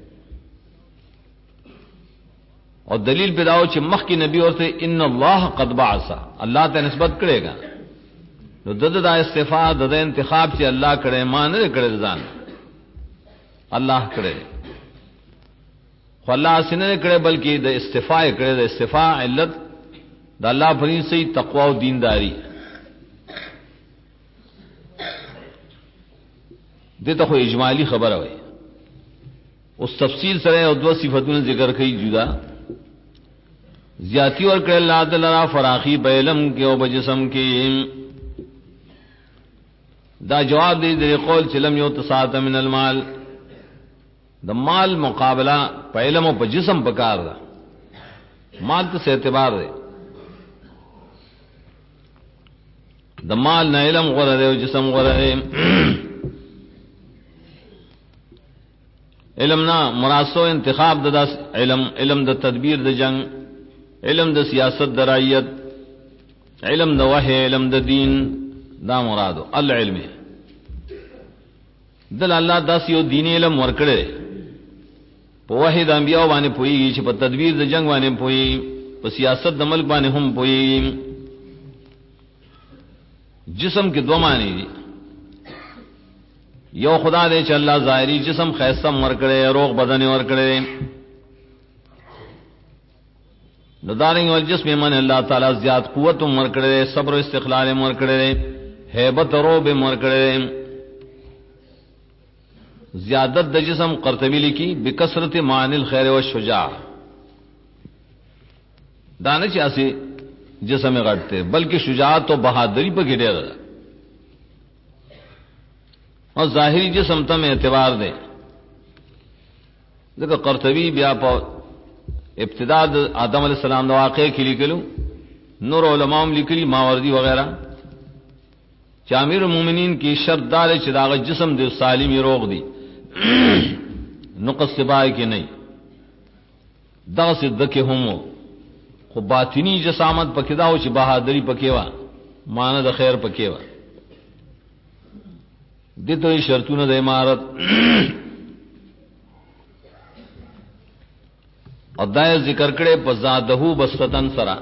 Speaker 1: او دلیل پیداو چې مخکې نبی ورته ان الله قد بعث الله ته نسبت کړيګا نو د استفاده د انتخاب چې الله کړي ما نه کړي ځان الله کړي خو الله سینه کړي بلکې د استفاء کړي د استفاء علت د الله پرې سي تقوا او دینداری دته خو اجمالی خبره وای اوس تفصیل سره او دو صفاتونه ذکر کړي جدا زیاتی اور کړه الله تعالی فراخی په علم کې او په جسم کې دا جواب دی د قول چې لم یتصاعد من المال د مال مقابله په علم او په جسم پکار ده مال ته اعتبار دی د مال نه علم غوړه دی او جسم غوړه دی علم نه مراسو انتخاب د علم د تدبیر د جنگ علم د سیاست د رعیت علم د وحی علم د دین دا مرادو العلم دل الله داس یو دین علم ورکړي په وحی د انبیاء باندې پوي چې په تدبیر د جنگ باندې پوي په سیاست د ملک باندې هم پوي جسم کې دوه معنی دي یو خدا دې چې الله ظاهري جسم خیسم ورکړي روغ بدن ورکړي ندارنګ ول جسم من الله تعالی زیات قوت ورکړي صبر او استقلال ورکړي هیبت او به ورکړي زیادت د جسم قرطبی لیکي بکثرت معنی الخير والشجاع دانه چې اسی جسم غټته بلکې شجاعت او بہادری په کې ډېر او ظاهری جسم ته اعتبار ده ځکه قرطبی بیا په ابتداء آدم علیہ السلام د واقعې کې لیکلو نور علماء لیکلي ماوردی وغیرہ چې امیر المؤمنین کی شرط دار چې دا جسم دې سالمی روغ دی نقص سبای کې نه دا صدقه هم خو باطنی جسامت پکې دا او چې بہادری پکې وا مان د خیر پکې وا دته شرطونه د امارت ادای ذکر کړي په زادهو بستتن سرا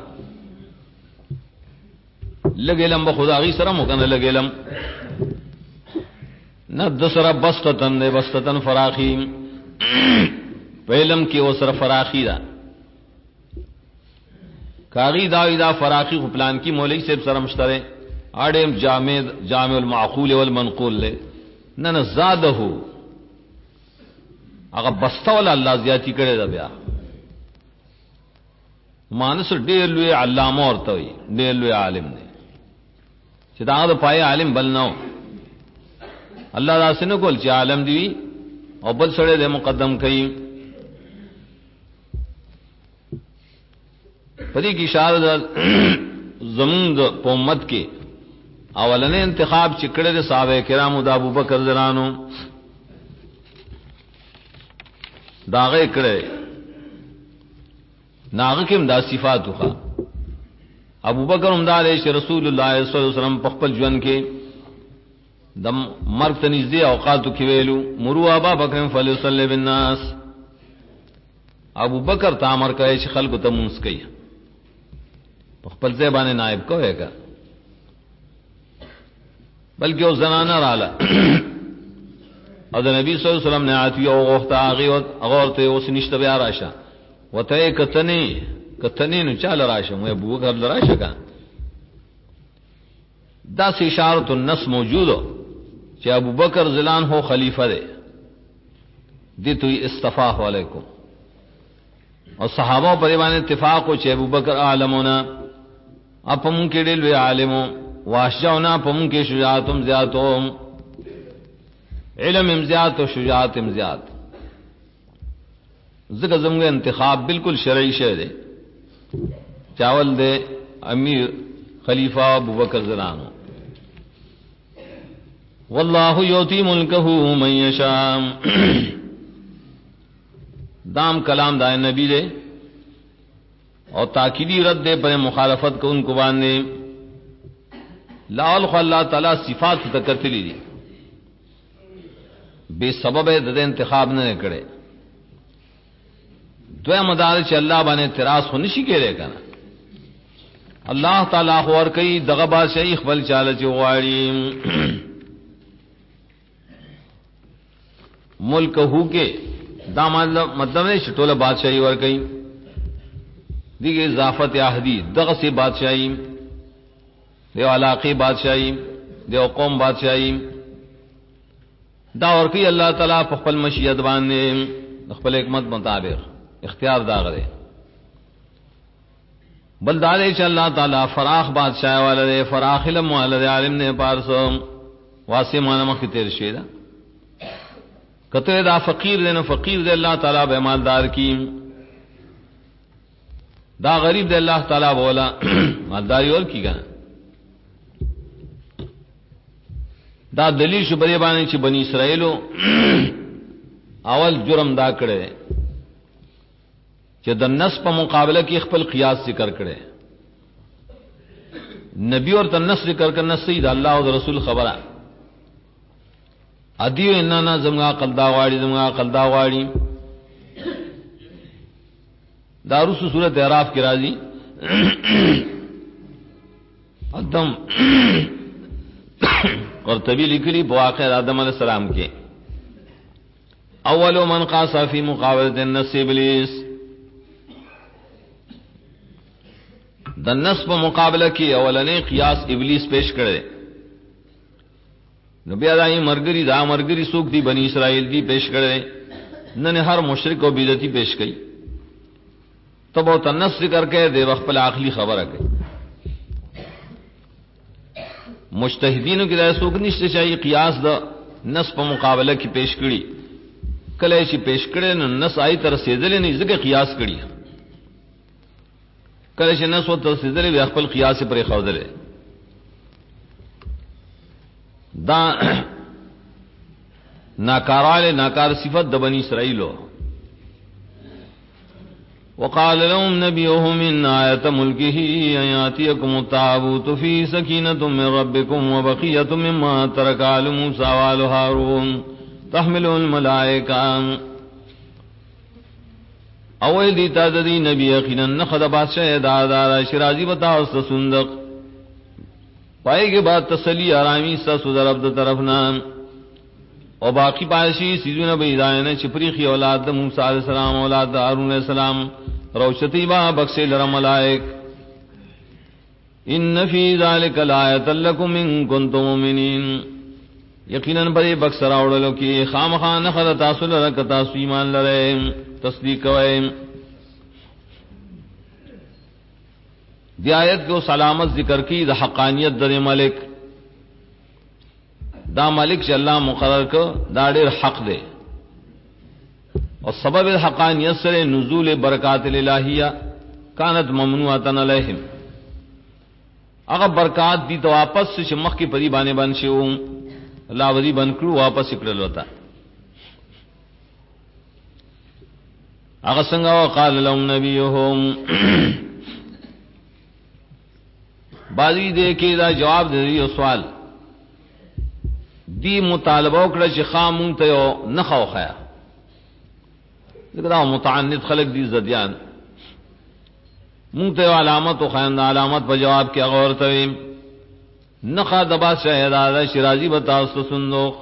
Speaker 1: لګیلم به خدای سره مو کنه لګیلم نه د سره بستتن فراخی پهلم کې وسره فراخی دا کاغی دا فراخی خو پلان کی مولوی صاحب سره مشتره اړم جامع المعقول والمنقول له نه زادهو هغه بستول الله زیاتی کړي دا بیا مانس ډېر لوی علامه ورته وي ډېر لوی عالم دی چې دا د پای عالم بل نو الله دا سينو کول چې عالم دی او بل سره د مقدم کړي پدې کې اشاره زمون د امت کې اولنې انتخاب چې کړه د صحابه کرامو د ابوبکر زرانو داغه کړه ناغه کوم دا صفات وخا ابوبکر هم دا علیه رسول الله صلی الله علیه وسلم په خپل ژوند کې د مرګ ته نږدې اوقاتو کې ویلو مروا ابا بکر فلیصلی بالناس ابوبکر ته امر کوي چې خلکو ته مونږ کوي په خپل ځای باندې نائب کويګا بلکې او زنانه رااله او د نبی صلی الله علیه وسلم نه عتیه او غوښته هغه ته اوس نشته بیا راشه وته کتنی نو چاله راشه مې ابو بکر راشه کا دا اشاره النص موجودو چې ابو بکر زلان هو خلیفہ دی دته استفاء علیکم او صحابه په باندې اتفاق او چې ابو بکر عالمونه اپم کې ډېر عالمو واشجعنا پم کې شجاعتم زیاتهم علم زیات او شجاعت زیات زګه زموږ انتخاب بالکل شرعي شه دی چاول دے امیر خلیفہ ابو بکر زرانو واللہ یؤتی ملکہ من یشاء دام کلام دا نبی دے اور تاکیدی رد دے پر مخالفت کو ان کو باندھے لاول اللہ تعالی صفات تکتلی دی بے سبب دد انتخاب نہ کرے دوی مدار چې الله باندې اعتراض خو نشي کېږي کنه الله تعالی خو ور کوي دغه بادشاہي خپل چاله چې غواړي ملک هو کې دا مطلب نه شټوله بادشاہي ور کوي دیګه اضافت احدی دغه سي بادشاہي دی علاقه بادشاہي دی قوم بادشاہي دا ور کوي الله تعالی په خپل مشیت باندې خپل حکمت مطابق اختیار دا غره بلدار چې الله تعالی فراخ بادشاہ والے فراخ علم والے عالم نے پارسو واسع معنی مخ تیر شي دا کته دا فقیر دے فقیر دے الله تعالی به مالدار کی دا غریب دے الله تعالی بولا مالداری اور کی گا دا دلیل شو بری باندې چې بنی اسرائیلو اول جرم دا کړي چې د نص په مقابله کې خپل قیاس ذکر کړي نبی اور د نص ذکر کرنا سید الله او رسول خبره ادیو اننا زمغا قلدا واړي دارو سورۃ اعراف کی راضی ادم قرطبی لکلی بواقع آدم علیہ السلام کے اول من قاس فی مقابلۃ النص ابلیس د نص په مقابله کې اولنې قیاس ابلیس پیش کړي نو بیا دای مرګری سوق دی بنی اسرائیل دی پیش کړي نن هر مشرک او بدعتی پیش کړي تب او تنص ذکر کې د خپل عقلی خبره کوي مجتهدینو کې دا سوق نشته چې قیاس د نص په مقابله کې پیش کړي کله چې پیش کړي نو نص آی تر رسیدل نه ځکه قیاس کړي کله چې نس او تفسیر به خپل قیاس پر خوذل دا ناکار صفت د بنی اسرائیل. وقال لهم نبيهم إن آية ملكه أن يأتيكم التابوت فيه سكينة من ربكم وبقية مما ترك آل موسى وآل هارون تحمله الملائكة. اول دیتا دی نبی یقینا نخد بادشاہ دادارا شرازی بتا اس صندوق پائے کے بعد تسلی آرامی سا سدر عبد طرفنا اور باقی پاشی سیزون بیدائن چپریخی اولاد موسیٰ علیہ السلام اولاد ہارون علیہ السلام روشتی با بخشے لرم ملائک. ان فی ذالک لآیت لکم ان کنتم مومنین یقیناً بڑے بخش راوڑلو کی خام خان نخد تاسو لرک تاسو ایمان لرے تصدیق کوئے. دی آیت کو سلامت ذکر کی دا حقانیت در ملک دا ملک چ اللہ مقرر کو دا ډیر حق دے اور سبب حقانیت سے نزول برکات الہیہ کانت ممنوعۃ علیہم. اگر برکات دی تو واپس سے مخ کی پری بانے بن شو اللہ وری بن کرو واپس اکڑل ہوتا. اگر سنگا وقال لهم نبیهم بازی دے کے دا جواب دے دی سوال دی مطالبہ کړه چې خامون ته نخو خیا دا متعنت خلق دی زدیان مونږ ته علامت او خیان علامت په جواب کې غور ته نخا دبا شهدا شرازی بتا اس صندوق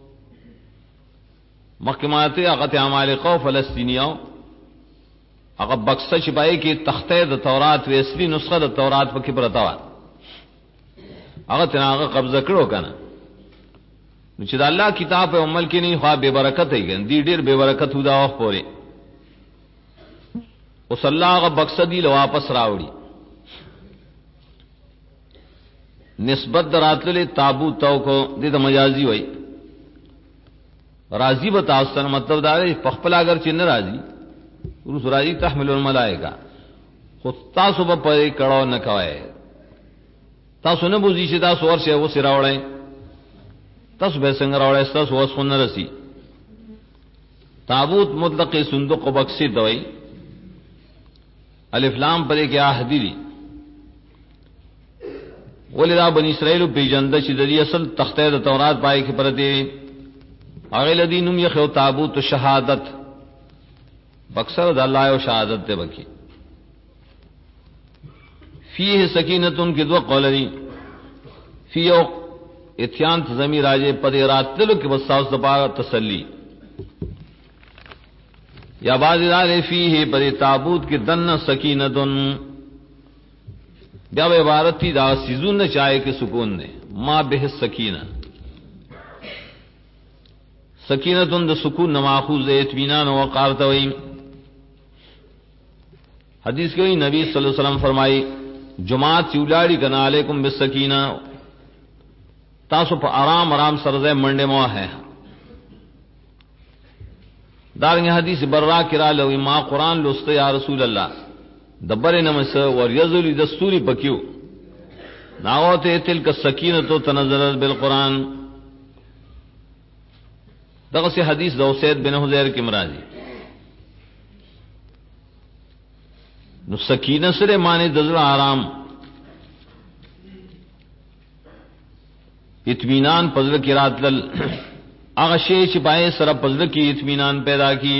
Speaker 1: محکمات هغه اعمال قو فلسطینیو هغه بکسه شپای کې تخته د تورات و اصلي نسخه د تورات په کې پرتا و هغه تناغه قبضه کړو کنه نو چې د الله کتاب په عمل کې نه خوا به برکت ای ګندې ډیر به برکت ودا وخت پورې او صلی الله هغه بکسه دی واپس راوړي نسبت دراتل تابوت تو کو د مجازی وای راضی بتا سن مطلب دا پخپل اگر چې نه راضی روس راضی تحمل الملائکہ خود تاسو په پرې کړه نه کوي تاسو نه بوزي چې تاسو ورشه و سراوړې تاسو به څنګه راوړې تاسو اوس خو نه رسی. تابوت مطلق صندوق بکسی دوی الف لام پرې کې احدی دی ولدا بنی اسرائیل په جنده چې د اصل تخته د تورات پای کې پرته هغه لدینم یخو تابوت شهادت بکسر د الله او شهادت ته بکی فيه سکینتون کې دو قول دي فيه اتیان زمي راجه پدې راتلو کې بساوس دپاره تسلی یا باز دار فيه پدې تابوت کې دن سکینتون بیا عبارت تھی دا سیزون نہ چاہے کہ سکون نے ما به سکینہ سکینتون دا سکون نہ ماخوذ اطمینان و وقار توئی. حدیث کے نبی صلی اللہ علیہ وسلم فرمائی جماعت چولاڑی کنا علیکم بالسکینہ تاسو په آرام آرام سرزے منڈے موا ہے. دارنگ حدیث برا کرا لو ما قرآن لست یا رسول اللہ دبر نمس ور یذل دستوری پکیو ناوت تلک السکینۃ تنزلت بالقران. دغه سے حدیث دو سید بن حذیر کی مراجی نو سکینہ سره معنی دزل آرام اطمینان پزل کی راتل هغه شی چې پای سره پزل کی اطمینان پیدا کی.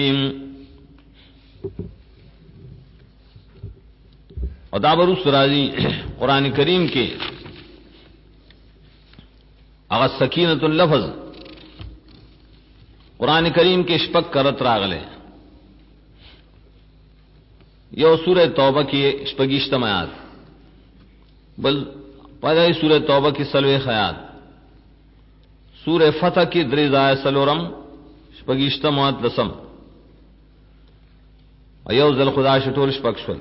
Speaker 1: اور دابر راضی قرآن کریم کے اگر سکینت اللفظ قرآن کریم کے شپک کرت راغلے یو سورہ توبہ کی شپگی اجتماعات بل پدائی سورہ توبہ کی سلوے خیات سورہ فتح کی دریزائے سلورم شپگی اجتماعات لسم یو ذل خدا شٹول شپک شول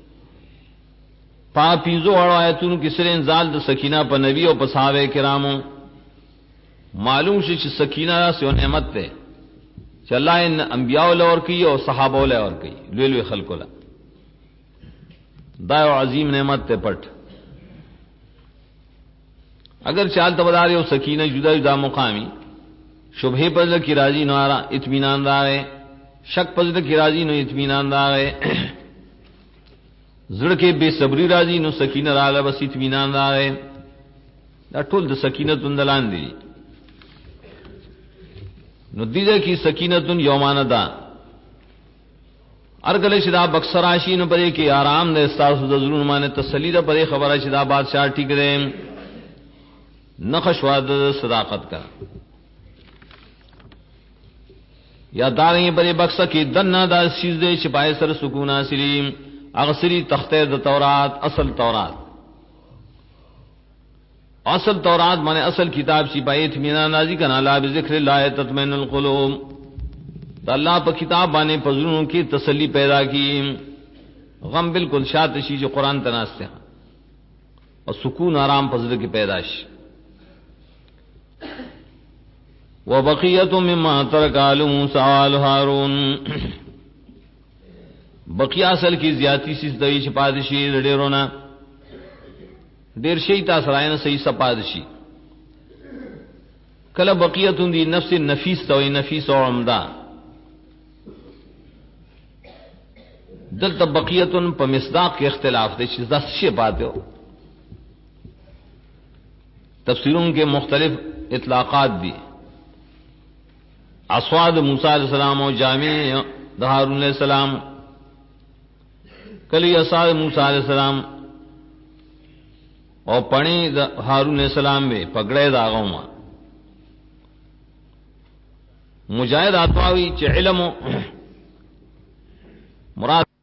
Speaker 1: پا پیزو اڑو آیتونو کی سر انزال دا سکینہ پا نبی و پا صحابہ کرامو معلوم شی چھ سکینہ سے نعمت تے چھ اللہ ان انبیاء لور کی اور صحابہ لور کی لوی خلقو لا دائیو عظیم نعمت تے پٹ. اگر چال تبدار او سکینہ جدا جدا مقامی شبہ پزل کی راضی نو آرا اطمینان دارے شک پزل کی راضی نو اطمینان دارے زڑ کے بے صبری راضی نو سکینہ راغ بس اطمینان دارے دا ټول د سکینت اندلان دی نو دیده کی سکینت یومان دا ارگل شدا بکسراشی نو پدے کی آرام دے استاسو دا ظلون مانے تسلی دا پدے خبر شدا بادشاہ ٹھیک دے نخشواد صداقت کا یا داریں پدے بکسا کی دن دا چیز دے شپائے سر سکون حاصلی اغسری تختے دا تورات اصل تورات مانے اصل کتاب شپائے اطمینان نازی کا نالا بذکر اللہ تطمئن القلوب دا اللہ پا کتاب بانے پزروں کی تسلی پیدا کی غم بالکل شاتشی جو قرآن تناستے ہیں اور سکون آرام پزر کی پیداش وَبَقِيَّةٌ مِّمَّا تَرَكَ آلُ مُوسَىٰ وَآلُ هَارُونَ بقیہ اصل کی زیادتی سیز دوی چپادشی ڈیرونا دیر شئی تاثرائن صحیح سپادشی کل بقیتون دی نفس نفیس توی نفیس و عمدہ دلتا بقیتون پا مصداق کے اختلاف دے چیز دست شے پاتے ہو تفسیروں کے مختلف اطلاقات دی اصواد موسیٰ علیہ السلام و جامع ہارون علیہ السلام کلی اصواد موسیٰ علیہ السلام اور پڑی ہارون علیہ السلام میں پگڑے داغوں ماں مجاہد آتواوی چ علم مراد